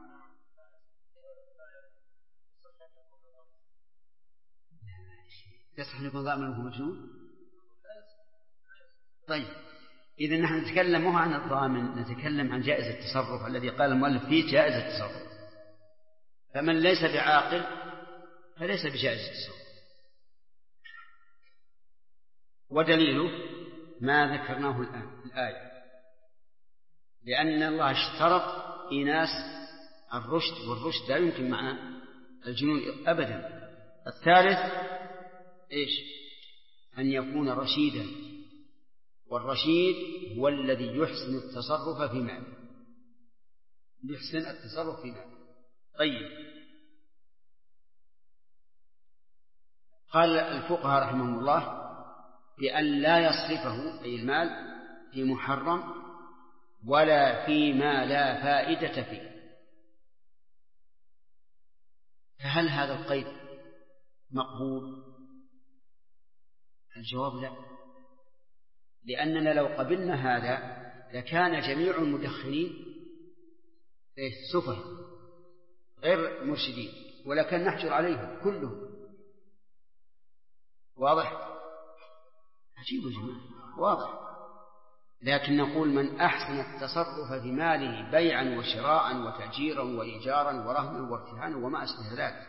يصح أن يكون ضامن وهو مجنون؟ طيب، إذا نحن نتكلم مو عن الضامن، نتكلم عن جائز التصرف الذي قال المؤلف فيه جائز التصرف. فمن ليس بعاقل فليس بجائز التصرف. ودليله ما ذكرناه الآن الآية، لأن الله اشترط إناس الرشد، والرشد لا يمكن مع الجنون أبدا. الثالث إيش؟ أن يكون رشيدا، والرشيد هو الذي يحسن التصرف في ماله، يحسن التصرف في ماله. طيب، قال الفقهاء رحمهم الله بأن لا يصرفه أي المال في محرم ولا فيما لا فائدة فيه. فهل هذا القيد مقبول؟ الجواب لا، لأننا لو قبلنا هذا لكان جميع المدخنين سفه غير مرشدين، ولكن نحجر عليهم كلهم. واضح؟ عجيب يا جماعة، واضح. لكن نقول من أحسن التصرف في ماله بيعا وشراء وتأجيرا وإيجارا ورهنا وارتهانا وما أشبه ذلك.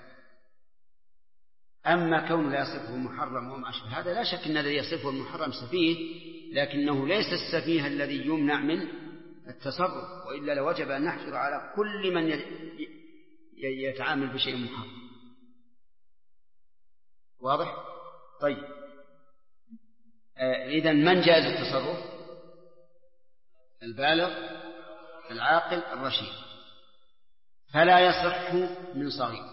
أما كون لا يصرفه المحرم وما أشبه هذا، لا شك أن الذي يصرفه المحرم سفيه، لكنه ليس السفيه الذي يمنع من التصرف، وإلا لوجب أن نحجر على كل من يتعامل بشيء محرم. واضح؟ طيب، إذن من جائز التصرف؟ البالغ العاقل الرشيد. فلا يصح من صغير.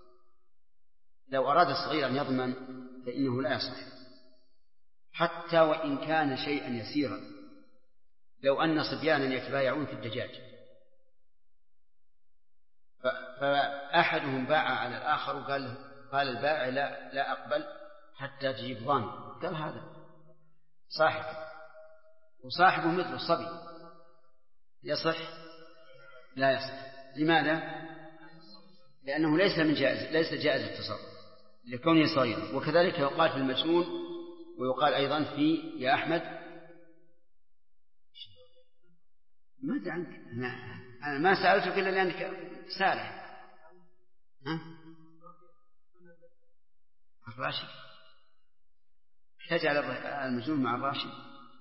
لو أراد الصغير أن يضمن فإنه لا يصح، حتى وإن كان شيئا يسيرا. لو أن صبيانا يتبايعون في الدجاج، فأحدهم باع على الآخر وقال البائع لا أقبل حتى تجيب ضامن، قال هذا صاحب، وصاحبه مثل الصبي، يصح؟ لا يصح. لماذا؟ لأنه ليس جائز التصرف لكونه صغيرا. وكذلك يقال في المجنون، ويقال أيضا في يا أحمد ماذا عنك؟ أنا ما سألتك إلا لأنك سالح. الراشد تجعل المجنون مع الراشد.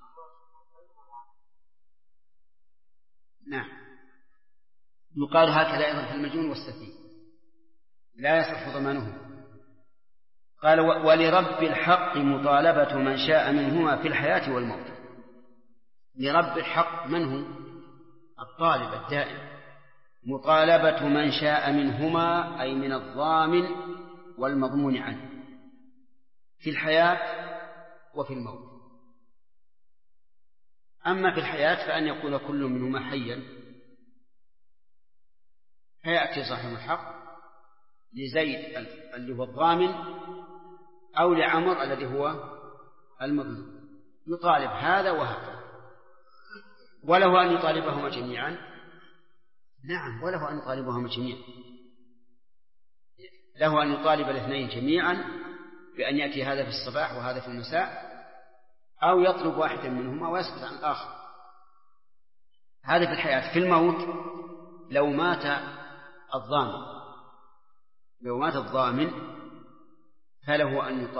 نعم يقال هكذا أيضا في المجنون والسفيه لا يصح ضمانه. قال ولرب الحق مطالبة من شاء منهما في الحياة والموت. لرب الحق من هو؟ الطالب الدائم. مطالبة من شاء منهما أي من الضامن والمضمون عنه في الحياة وفي الموت. أما في الحياة فأن يكون كل منهما حيا فيأتي صاحب الحق لزيد اللي هو الضامن أو لعمر الذي هو المضمون يطالب هذا وهذا. وله أن يطالبهما جميعا. نعم وله أن يطالبهما جميعا. له أن يطالب الاثنين جميعا بأن يأتي هذا في الصباح وهذا في المساء أو يطلب واحدا منهما ويسكت عن الآخر. هذا في الحياة. في الموت لو مات الضامن فله أن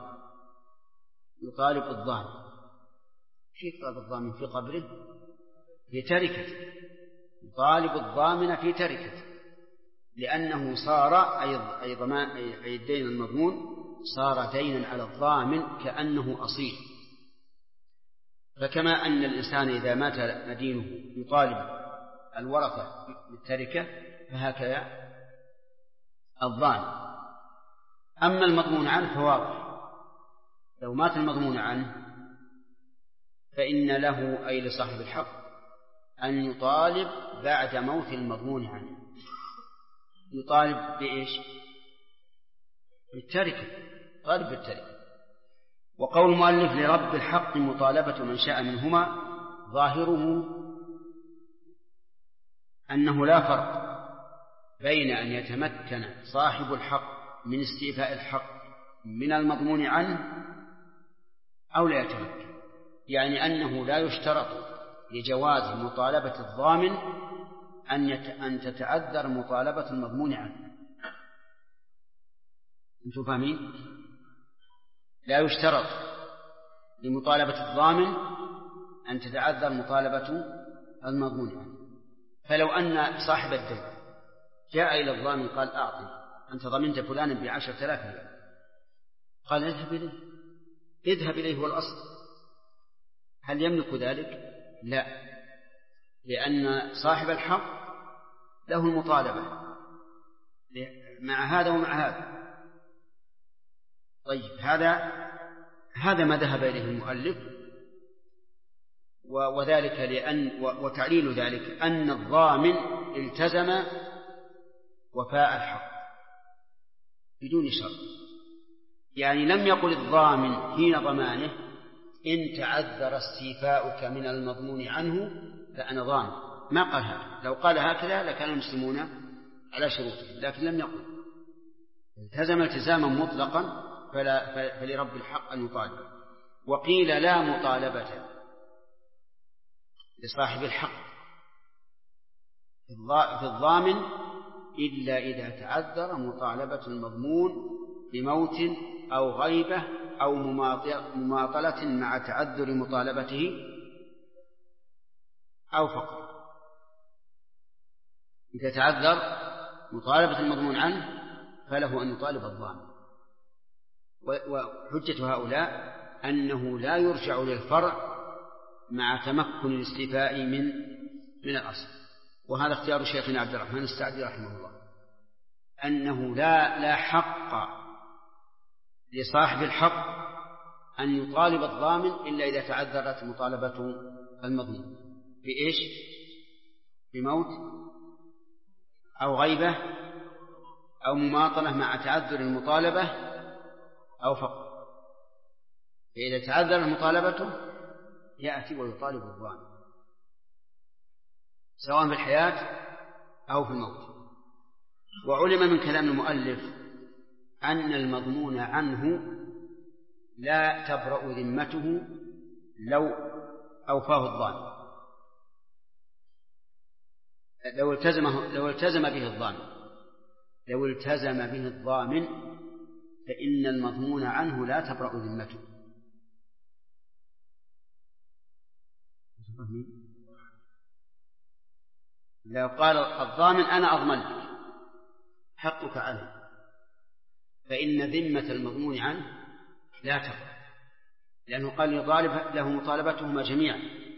يطالب الضامن. في يطالب الضامن في قبره في تركته. يطالب الضامن في تركته لأنه صار أي الدين المضمون صار دينا على الضامن كأنه أصيل. فكما أن الإنسان إذا مات مدينه يطالب الورثة بالتركة فهكذا الضامن. أما المضمون عنه فواضح. لو مات المضمون عنه فإن له أي لصاحب الحق أن يطالب بعد موت المضمون عنه. يطالب بإيش؟ بالتركة. طالب بالتركة. وقول المؤلف لرب الحق مطالبة من شاء منهما ظاهره أنه لا فرق بين أن يتمكن صاحب الحق من استيفاء الحق من المضمون عنه أو لا يتمكن. يعني أنه لا يشترط لجواز مطالبة الضامن أن تتعذر مطالبة المضمون عنه. أنتم فاهمين؟ لا يشترط لمطالبة الضامن أن تتعذر مطالبة المضمون عنه. فلو أن صاحب الدين جاء إلى الضامن قال أعطي أنت ضمنت فلانا ب10,000 ريال قال اذهب إليه هو الأصل. هل يملك ذلك؟ لا، لأن صاحب الحق له المطالبة مع هذا ومع هذا. طيب هذا ما ذهب إليه المؤلف. وذلك وتعليل ذلك أن الضامن التزم وفاء الحق بدون شرط. يعني لم يقل الضامن حين ضمانه إن تعذر استيفاؤك من المضمون عنه فأنا ضامن. ما قال هذا. لو قال هكذا لكان المسلمون على شروطه، لكن لم يقل. التزم التزاما مطلقا فلرب الحق أن يطالب. وقيل لا مطالبة لصاحب الحق في الضامن إلا إذا تعذر مطالبة المضمون بموت أو غيبة أو مماطلة مع تعذر مطالبته أو فقر. إذا تعذر مطالبة المضمون عنه فله أن يطالب الضامن. وحجة هؤلاء أنه لا يرجع للفرع مع تمكن الاستيفاء من الأصل. وهذا اختيار شيخنا عبد الرحمن السعدي رحمه الله، أنه لا حق لصاحب الحق أن يطالب الضامن إلا إذا تعذرت مطالبة المضمون بإيش؟ بموت أو غيبة أو مماطلة مع تعذر المطالبة أو فقر. فإذا تعذر مطالبته يأتي ويطالب الضامن سواء في الحياة أو في الموت. وعلم من كلام المؤلف أن المضمون عنه لا تبرأ ذمته لو أوفاه الضامن، لو التزم به الضامن فإن المضمون عنه لا تبرأ ذمته. لو قال الضامن أنا أضمن لك حقك عنه، فإن ذمة المضمون عنه لا تبرأ، لأنه قال يطالب له مطالبتهما جميعا.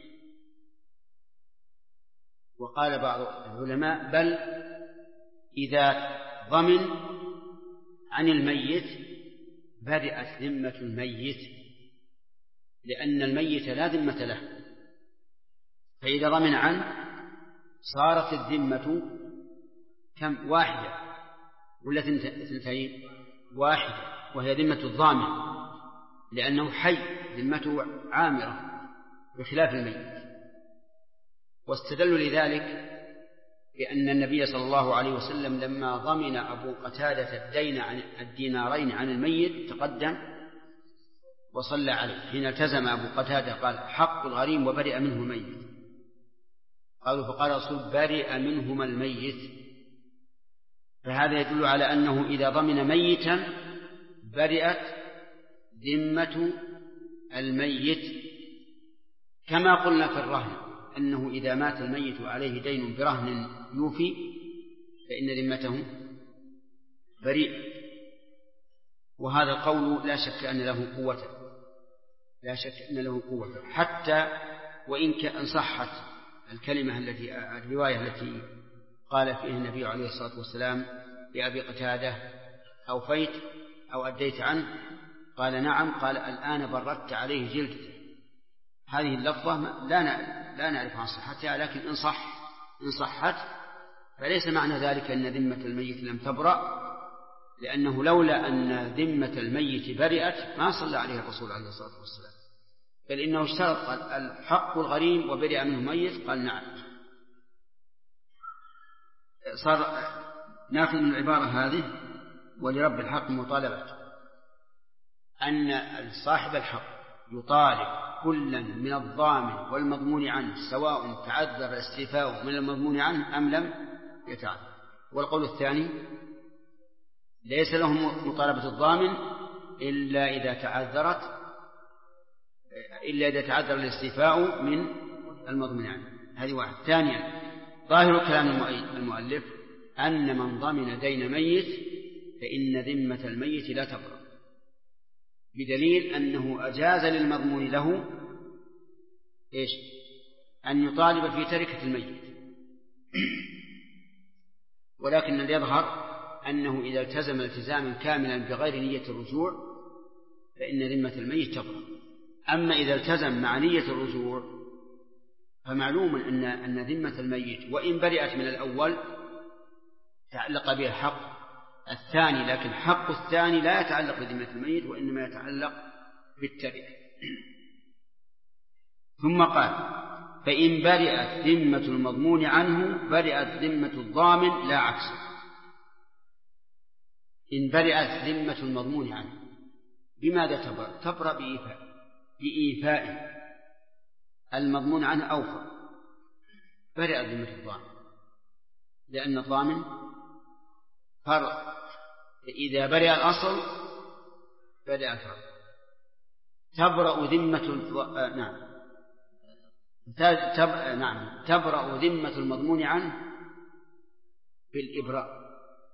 وقال بعض العلماء بل إذا ضمن عن الميت برئت ذمة الميت، لأن الميت لا ذمة له، فإذا ضمن عنه صارت الذمة كم؟ واحدة ولا ثنتين؟ واحدة، وهي ذمة الضامن، لأنه حي ذمته عامرة بخلاف الميت. واستدلوا لذلك بأن النبي صلى الله عليه وسلم لما ضمن أبو قتادة الدين عن الدينارين عن الميت تقدم وصلى عليه حين التزم أبو قتادة قال حق الغريم وبرئ منه الميت، قالوا فقال رسول برئ منهما الميت، فهذا يدل على أنه إذا ضمن ميتا برئت ذمة الميت، كما قلنا في الرهن أنه إذا مات الميت عليه دين برهن يوفي فإن ذمته بريء. وهذا القول لا شك أن له قوة، لا شك أن له قوة، حتى وإن كان صحت الكلمة الرواية التي قال فيها النبي عليه الصلاة والسلام لأبي قتادة أوفيت أو أديت عنه، قال نعم، قال الآن بردت عليه جلدته. هذه اللفظة لا نعرف عن صحتها، لكن إن صحت فليس معنى ذلك أن ذمة الميت لم تبرأ، لأنه لولا أن ذمة الميت برئت ما صلى عليه الرسول عليه الصلاة والسلام، بل إنه اشترط قال الحق الغريم وبرئ منه ميت، قال نعم. صار ناخذ من العبارة هذه ولرب الحق مطالبة أن صاحب الحق يطالب كلا من الضامن والمضمون عنه سواء تعذر الاستيفاء من المضمون عنه أم لم يتعذر. والقول الثاني ليس له مطالبة الضامن إلا إذا تعذر الاستيفاء من المضمون عنه. هذه واحد. ثانيا ظاهر كلام المؤلف أن من ضمن دين ميت فإن ذمة الميت لا تبرأ، بدليل أنه أجاز للمضمون له أن يطالب في تركة الميت، ولكن يظهر أنه إذا التزم التزاما كاملا بغير نية الرجوع فإن ذمة الميت تبرأ. أما إذا التزم مع نية الرجوع فمعلوم أن ذمة الميت وإن برئت من الأول تعلق بها حق الثاني، لكن حق الثاني لا يتعلق بذمة الميت وإنما يتعلق بالتركة. ثم قال فإن برئت ذمة المضمون عنه برئت ذمة الضامن لا عكسه. إن برئت ذمة المضمون عنه بماذا تبرأ؟ تبرأ بإيفاء المضمون عنه أوفى، برئت ذمة الضامن، لأن الضامن فرع، إذا برئ الأصل بدأ الفرع. تبرأ تبرأ ذمة المضمون عنه بالإبراء.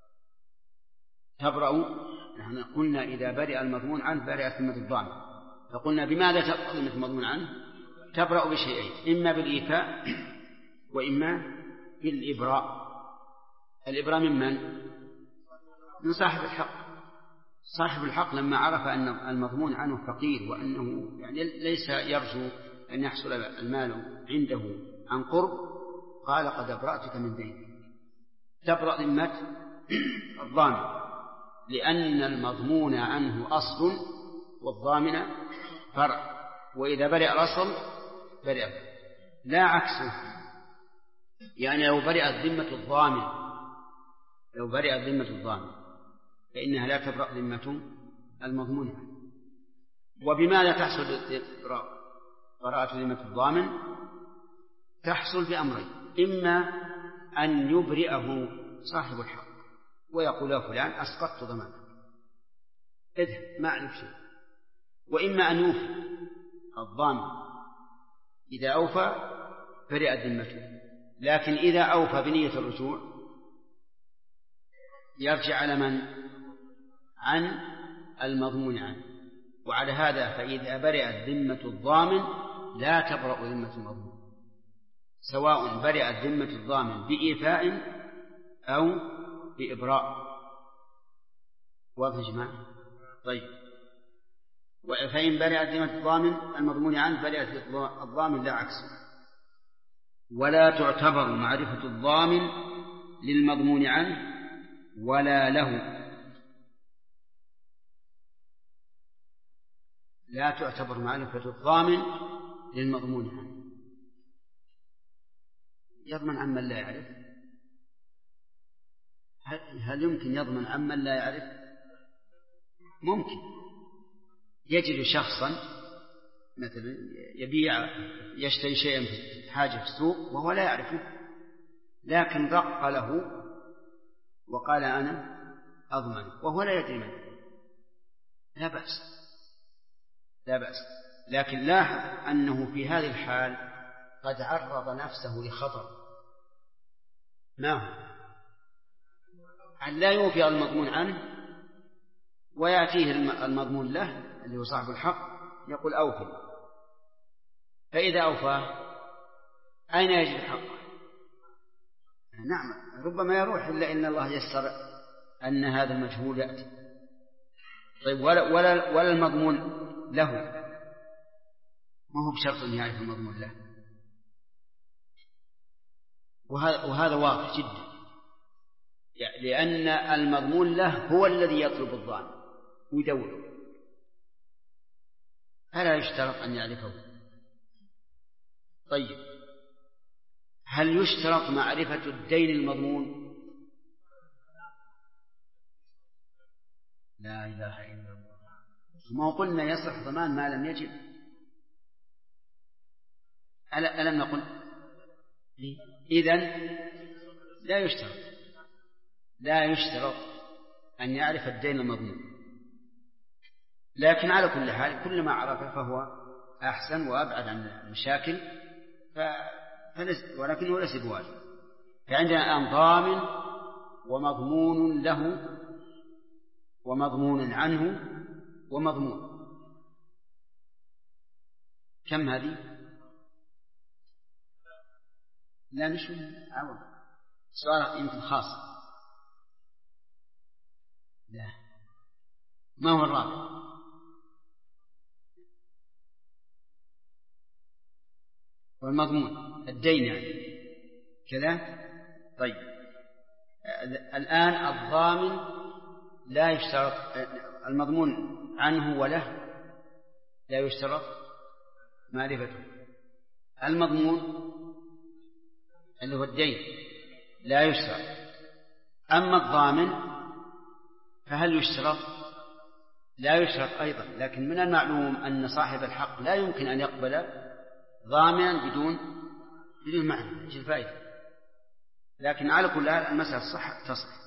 نحن قلنا إذا برئ المضمون عنه برئت ذمة الضامن، فقلنا بماذا تبرأ ذمة المضمون عنه؟ تبرأ بشيئين، إما بالإيفاء وإما بالإبراء. الإبراء من صاحب الحق. صاحب الحق لما عرف أن المضمون عنه فقير وأنه ليس يرجو أن يحصل المال عنده عن قرب، قال قد أبرأتك من دين. تبرأ ذمة الضامن، لأن المضمون عنه أصل والضامن فرع، وإذا برئ الأصل برئ، لا عكسه. يعني لو برئت ذمة الضامن فإنها لا تبرأ ذمة المضمون عنه. وبماذا تحصل براءة ذمة الضامن؟ تحصل بأمرين، إما أن يبرئه صاحب الحق ويقول له فلان أسقطت ضمانك، اذهب ما أعرف شيء. وإما أن يوفي الضامن، إذا أوفى برئت ذمته، لكن إذا أوفى بنية الرجوع يرجع على من؟ عن المضمون عنه. وعلى هذا فإذا برئت ذمة الضامن لا تبرأ ذمة المضمون، سواء برئت ذمة الضامن بإيفاء أو بإبراء. واضح يا جماعة؟ طيب، فإن برئت ذمة الضامن المضمون عنه برئت الضامن لا عكس. ولا تعتبر معرفة الضامن للمضمون عنه ولا له. لا تعتبر معرفة الضامن للمضمون عنه. يضمن عمن لا يعرف؟ هل يمكن يضمن عمن لا يعرف؟ ممكن. يجد شخصا مثلا يشتري شيئا في حاجة في السوق وهو لا يعرفه، لكن رق له وقال أنا أضمن وهو لا يدري منه، لا بأس. لكن لاحظ أنه في هذه الحال قد عرض نفسه لخطر. ما هو؟ أن لا يوفي المضمون عنه ويأتيه المضمون له اللي هو صاحب الحق يقول أوفي، فإذا أوفى أين يجد حقه؟ نعم، ربما يروح إلا إن الله يسر أن هذا المجهول يأتي. طيب، ولا المضمون له، ما هو بشرط أن يعرف المضمون له. وهذا واضح جدا، لأن المضمون له هو الذي يطلب الضامن ويدوره، فلا يشترط أن يعرفه. طيب، هل يشترط معرفة الدين المضمون؟ لا إله إلا الله. ما قلنا يصح ضمان ما لم يجب؟ ألم نقل؟ إذن لا يشترط أن يعرف الدين المضمون، لكن على كل حال كلما عرفه فهو أحسن وأبعد عن المشاكل، ولكنه ليس بواجب. فعندنا الآن ضامن ومضمون له ومضمون عنه ومضمون. كم هذه؟ لا نشوف عوض سؤال يمكن خاص. لا، ما هو الرابع؟ والمضمون الدين يعني كذا. طيب، الآن الضامن لا يشترط، المضمون عنه وله لا يشترط معرفته. المضمون اللي هو الدين لا يشترط. أما الضامن فهل يشترط؟ لا يشترط أيضا، لكن من المعلوم أن صاحب الحق لا يمكن أن يقبل ضامنا بدون معنى. ايش الفائدة؟ لكن على كل حال المسألة تصح.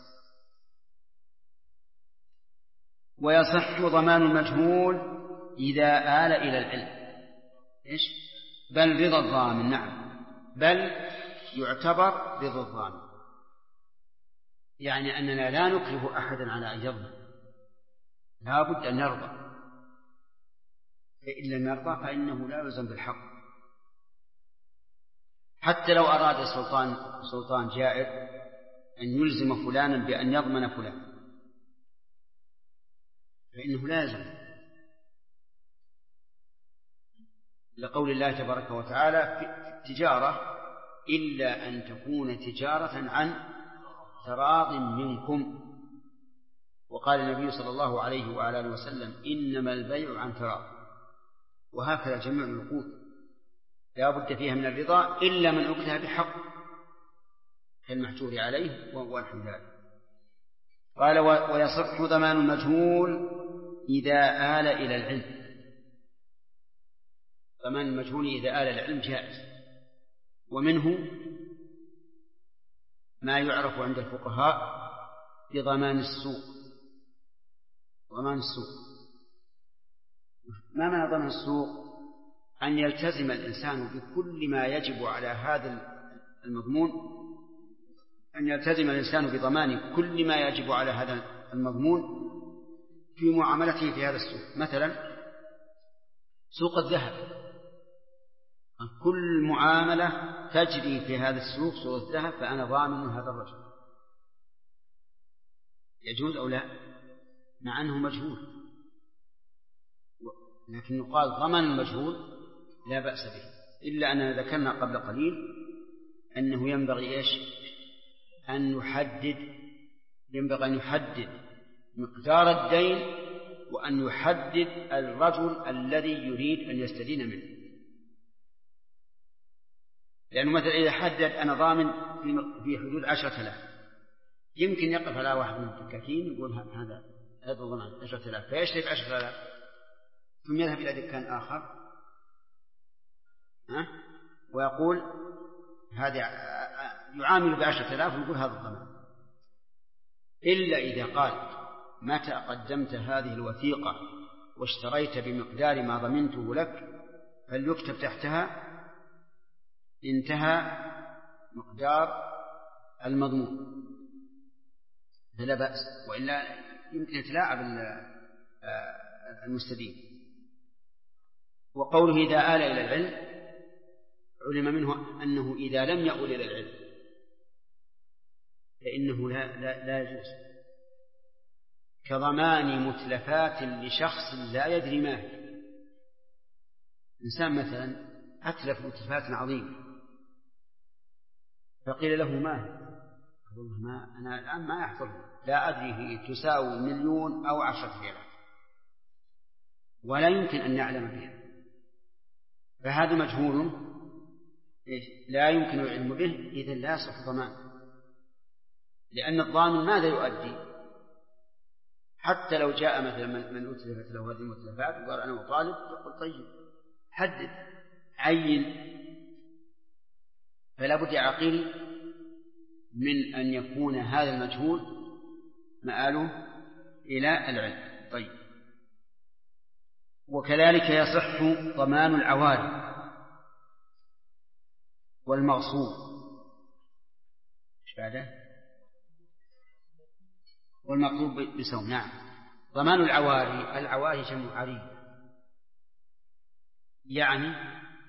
ويصح ضمان المجهول إذا آل إلى العلم. إيش؟ بل رضا الضامن. نعم، بل يعتبر رضا الضامن، يعني أننا لا نكره أحدا على أن يرضى، لا بد أن يرضى، فإن لم يرضى فإنه لا يلزم بالحق. حتى لو أراد سلطان جائر أن يلزم فلانا بأن يضمن فلان فإنه لازم، لقول الله تبارك وتعالى في التجارة إلا أن تكون تجارة عن تراض منكم. وقال النبي صلى الله عليه وآله وسلم إنما البيع عن تراض. وهكذا جميع العقود لا بد فيها من الرضا إلا من أكلها بحق كالمحجور عليه ونحو ذلك. قال ويصح ضمان المجهول إذا آل إلى العلم. ضمان المجهول إذا آل إلى العلم جائز، ومنه ما يعرف عند الفقهاء بضمان السوق. ضمان السوق. ما معنى ضمان السوق؟ أن يلتزم الإنسان بكل ما يجب على هذا المضمون، أن يلتزم الإنسان بضمان كل ما يجب على هذا المضمون في معاملته في هذا السوق. مثلا سوق الذهب، كل معاملة تجري في هذا السوق، سوق الذهب، فأنا ضامن هذا الرجل. يجوز أو لا؟ مع أنه مجهول، لكن يقال ضمن المجهول لا بأس به، إلا أننا ذكرنا قبل قليل أنه ينبغي أن يحدد مقدار الدين، وأن يحدد الرجل الذي يريد أن يستدين منه. لأنه مثلا إذا حدد أنا ضامن في حدود 10,000، يمكن يقف على واحد من الدكاكين يقول هذا ضمان 10,000، فيشتري ب10,000 ثم يذهب إلى دكان آخر ويقول هذا يعامل ب10,000 ويقول هذا الضمان. إلا إذا قال متى قدمت هذه الوثيقة واشتريت بمقدار ما ضمنته لك فليكتب تحتها انتهى مقدار المضمون، فلا بأس، وإلا يمكن يتلاعب المستدين. وقوله إذا آل إلى العلم علم منه أنه إذا لم يؤل إلى العلم فإنه لا يجوز، كضمان متلفات لشخص لا يدري ما هي. إنسان مثلا أتلف متلفات عظيمة فقيل له ما هي؟ والله ما أنا الآن ما يحفظ، لا أدري هي تساوي 1,000,000 أو 10,000 ولا يمكن أن يعلم بها، فهذا مجهول لا يمكن العلم به، إذن لا يصح ضمان، لأن الضامن ماذا يؤدي؟ حتى لو جاء مثلا من أتلفت له هذه المتلفات وقال أنا أطالب، يقول طيب حدد عين. فلا بد يا عقيل من أن يكون هذا المجهول مآله إلى العلم. طيب، وكذلك يصح ضمان العوارض والمغصوب. ايش بعده؟ والمغصوب بسوم. نعم، ضمان العواري، العواري جمع عرية، يعني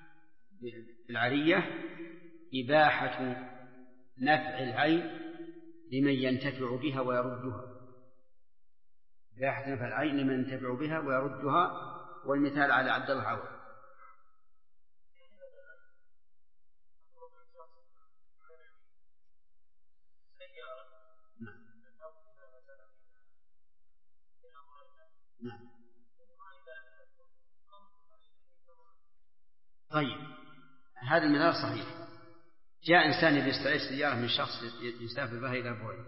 العرية إباحة نفع العين لمن ينتفع بها ويردها، إباحة نفع العين لمن ينتفع بها ويردها، والمثال على عبد الله عوض. نعم. طيب، هذا المثال صحيح. جاء إنسان يستعير سيارة من شخص يسافر بها إلى بعد،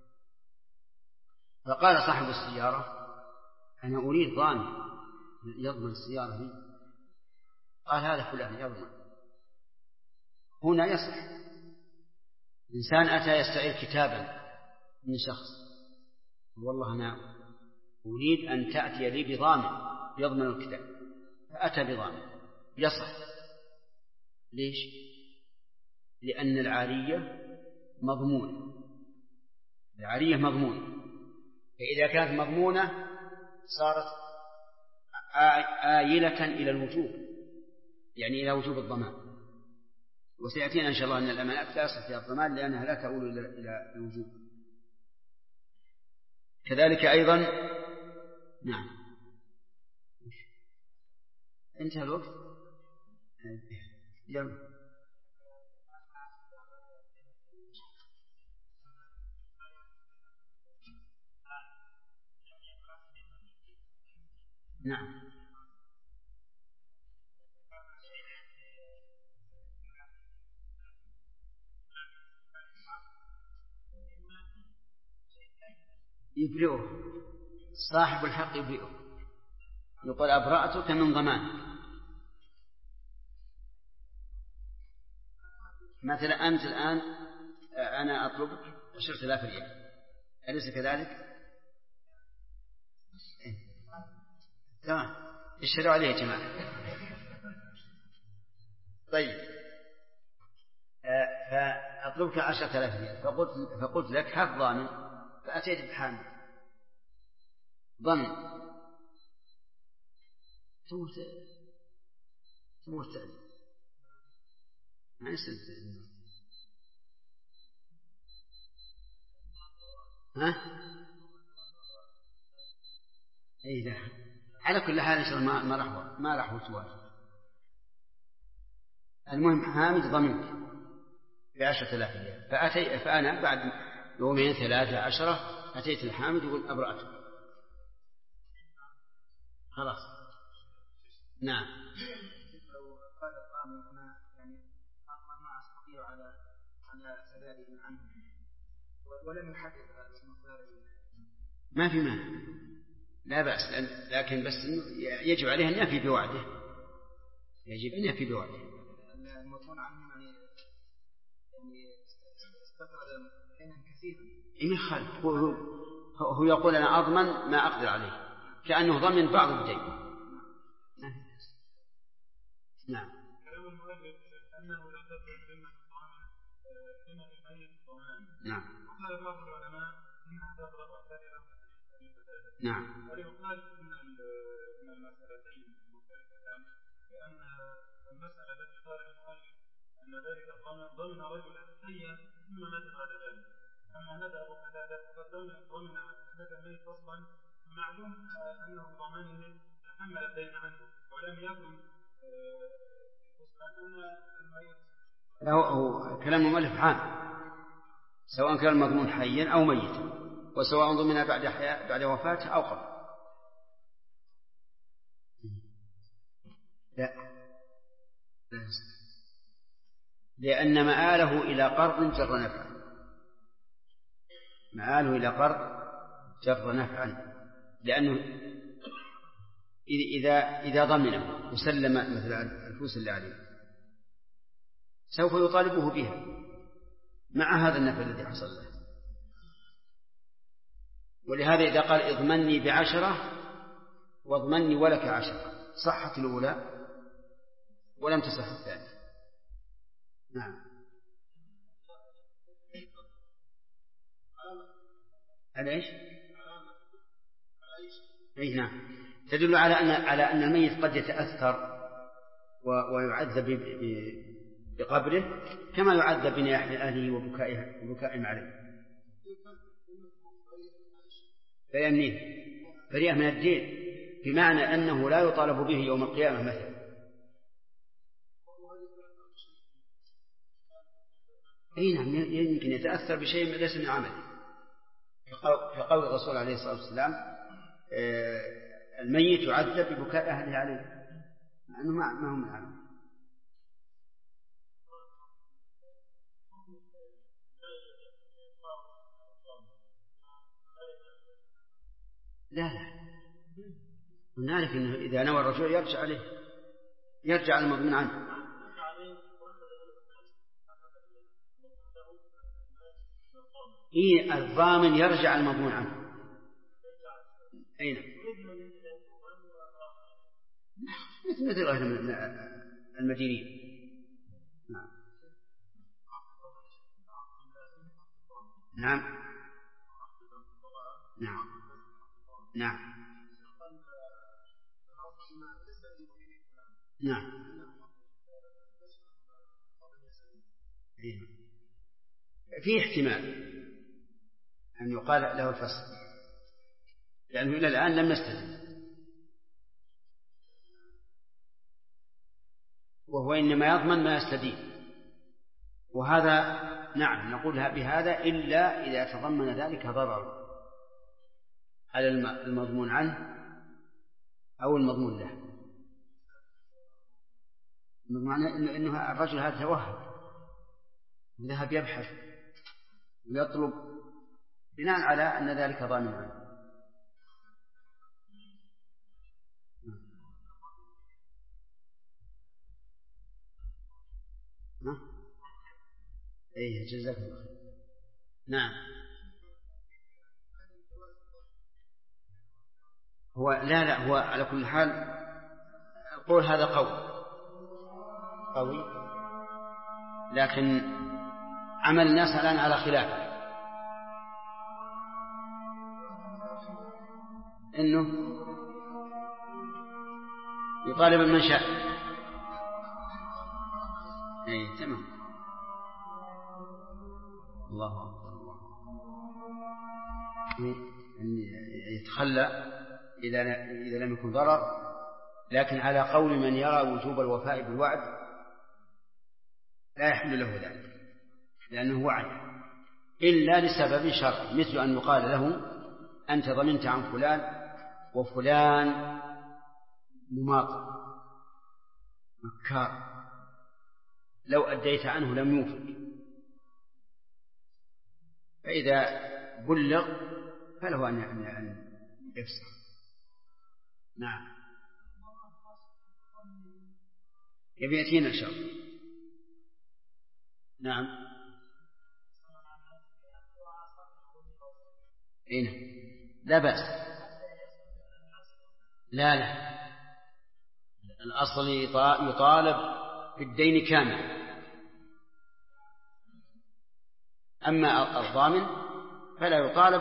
فقال صاحب السيارة أنا أريد ضامن يضمن السيارة دي. قال هذا فلان يضمن. هنا يصح إنسان أتى يستعير كتابا من شخص، والله أنا أريد أن تأتي لي بضامن يضمن الكتاب، فأتى بضامن، يصح. ليش؟ لأن العارية مضمونة، العارية مضمونة، فإذا كانت مضمونة صارت آيلة إلى الوجوب، يعني إلى وجوب الضمان. وسيأتينا إن شاء الله أن الأمانات لا يصح فيها الضمان لأنها لا تؤول إلى الوجوب. كذلك أيضا. نعم، انتهى الوقت. يلا. نعم، يبرئه صاحب الحق، يبرئه، يقول أبرأتك من ضمانك. مثلا أنت الآن أنا أطلبك 10,000 ريال، أليس كذلك؟ تمام، اشهدوا عليه يا جماعة. طيب، فأطلبك 10,000 ريال، فقلت لك هات ضامن، فأتيت بحامل ضمن، تموت ما يصير. ها؟ اي لا، على كل حال ان شاء الله ما راح وسواس. المهم حامد ضمنت ب10,000 ريال، فأنا بعد يومين 3 10 أتيت الحامد يقول أبرأته خلاص. نعم. لو قال الضامن أنا يعني أضمن ما أستطيع على سداده عنه ولم يحدد مقدار، ما في مانع، لا بأس، لكن بس يجب عليه أن يفي بوعده، يجب أن يفي بوعده. المضمون عنه يعني استقرض دينا كثيرا. إيه خالف، هو يقول أنا أضمن ما أقدر عليه، كأنه ضمن بعض الدين. نعم. كلام المؤلف أنه لا تدخل ذمة الضامن ذمة الميت ضمان. نعم. وقال بعض العلماء إنها تضرب أحدها نعم. ويقال إن المسألتين مختلفتان، لأن المسألة التي قال المؤلف أن ذلك ضمن رجلا حيا ثم مات بعد ذلك، أما هذا أبو قتادة فقد ضمن أحدث الميت فصلا، فمعلوم أنه ضمانه تحمل الدين عنه، ولم يكن فصلا أن الميت. هو كلام المؤلف عام، سواء كان المضمون حيا أو ميتا، وسواء ضمن بعد وفاته أو قبل. لا، لأن مآله إلى قرض جر نفعا، مآله إلى قرض جر نفعا، لأنه إذا ضمنه وسلم مثلا الفلوس اللي عليه سوف يطالبه بها مع هذا النفع الذي حصل له. ولهذا إذا قال اضمني ب10 واضمني ولك 10 صحت الأولى ولم تصح الثانية. نعم. على إيش؟ نعم، تدل على أن الميت قد يتأثر ويعذب بقبره كما يعذب بنياح أهله وبكائهم عليه، فيمنيه بريئة من الدين، بمعنى أنه لا يطالب به يوم القيامة مثلا. أي نعم، يمكن يتأثر بشيء ليس من عمله، كقول الرسول عليه الصلاة والسلام الميت يعذب ببكاء أهله عليه، مع أنه ما هو من عمله. لا، ونعرف أنه إذا نوى الرجوع يرجع عليه، يرجع المضمون عنه. إيه، الضامن يرجع المضمون عنه. أين؟ مثل غير المدينين. نعم. نعم. نعم. نعم. في احتمال أن يقال له الفصل، لأنه إلى الآن لم نستدل، وهو إنما يضمن ما يستدين، وهذا نعم نقول بهذا إلا إذا تضمن ذلك ضرر على المضمون عنه أو المضمون له. معنى إنه الرجل هذا توهب وذهب يبحث ويطلب بناء على أن ذلك ضامن عنه. إيه، جزاك الله خير. نعم. هو لا هو على كل حال القول هذا قوي، لكن عمل الناس الآن على خلافه، إنه يطالب المنشأ. أي تمام. الله أكبر. أن يتخلى إذا لم يكن ضرر، لكن على قول من يرى وجوب الوفاء بالوعد لا يحل له ذلك، لأنه وعد إلا لسبب شرعي، مثل أن يقال له أنت ضمنت عن فلان وفلان مماطل مكار، لو أديت عنه لم يوفق، فإذا بلغ فله أن يفسر. نعم يبي يأتينا إن شاء الله. نعم لا بأس. لا الأصل يطالب بالدين كامل، أما الضامن فلا يطالب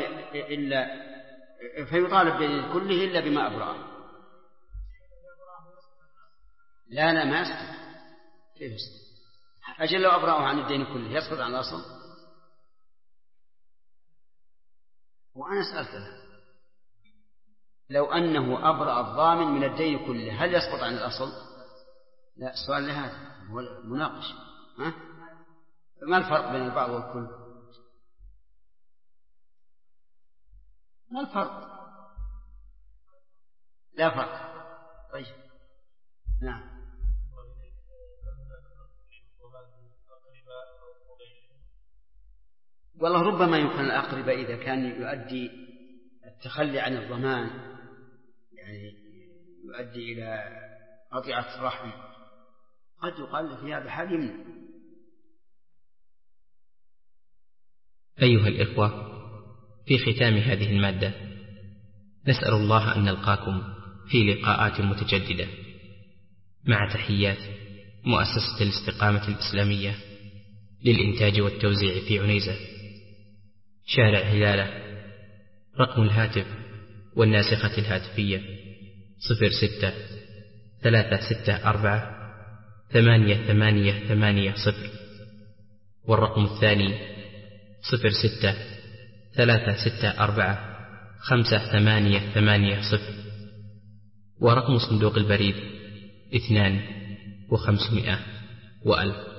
فيطالب كله إلا بما أبرأه. لا ما يسقط. كيف يسقط؟ أجل لو أبرأه عن الدين كله يسقط عن الأصل. وأنا سألت لو أنه أبرأ الضامن من الدين كله هل يسقط عن الأصل؟ لا، السؤال لهذا هو المناقش. ما الفرق بين البعض والكل؟ ما الفرق؟ لا فرق. طيب نعم. والله ربما يمكن الأقربة إذا كان يؤدي التخلي عن الضمان يعني يؤدي إلى قطيعة رحم، قد يقال في هذا الحال يمنع. أيها الإخوة، في ختام هذه المادة نسأل الله أن نلقاكم في لقاءات متجددة، مع تحيات مؤسسة الاستقامة الإسلامية للإنتاج والتوزيع في عنيزة، شارع هلالة. رقم الهاتف والناسخة الهاتفية 06-364-8880، والرقم الثاني 06-364-5880، ورقم صندوق البريد 2500 و1000.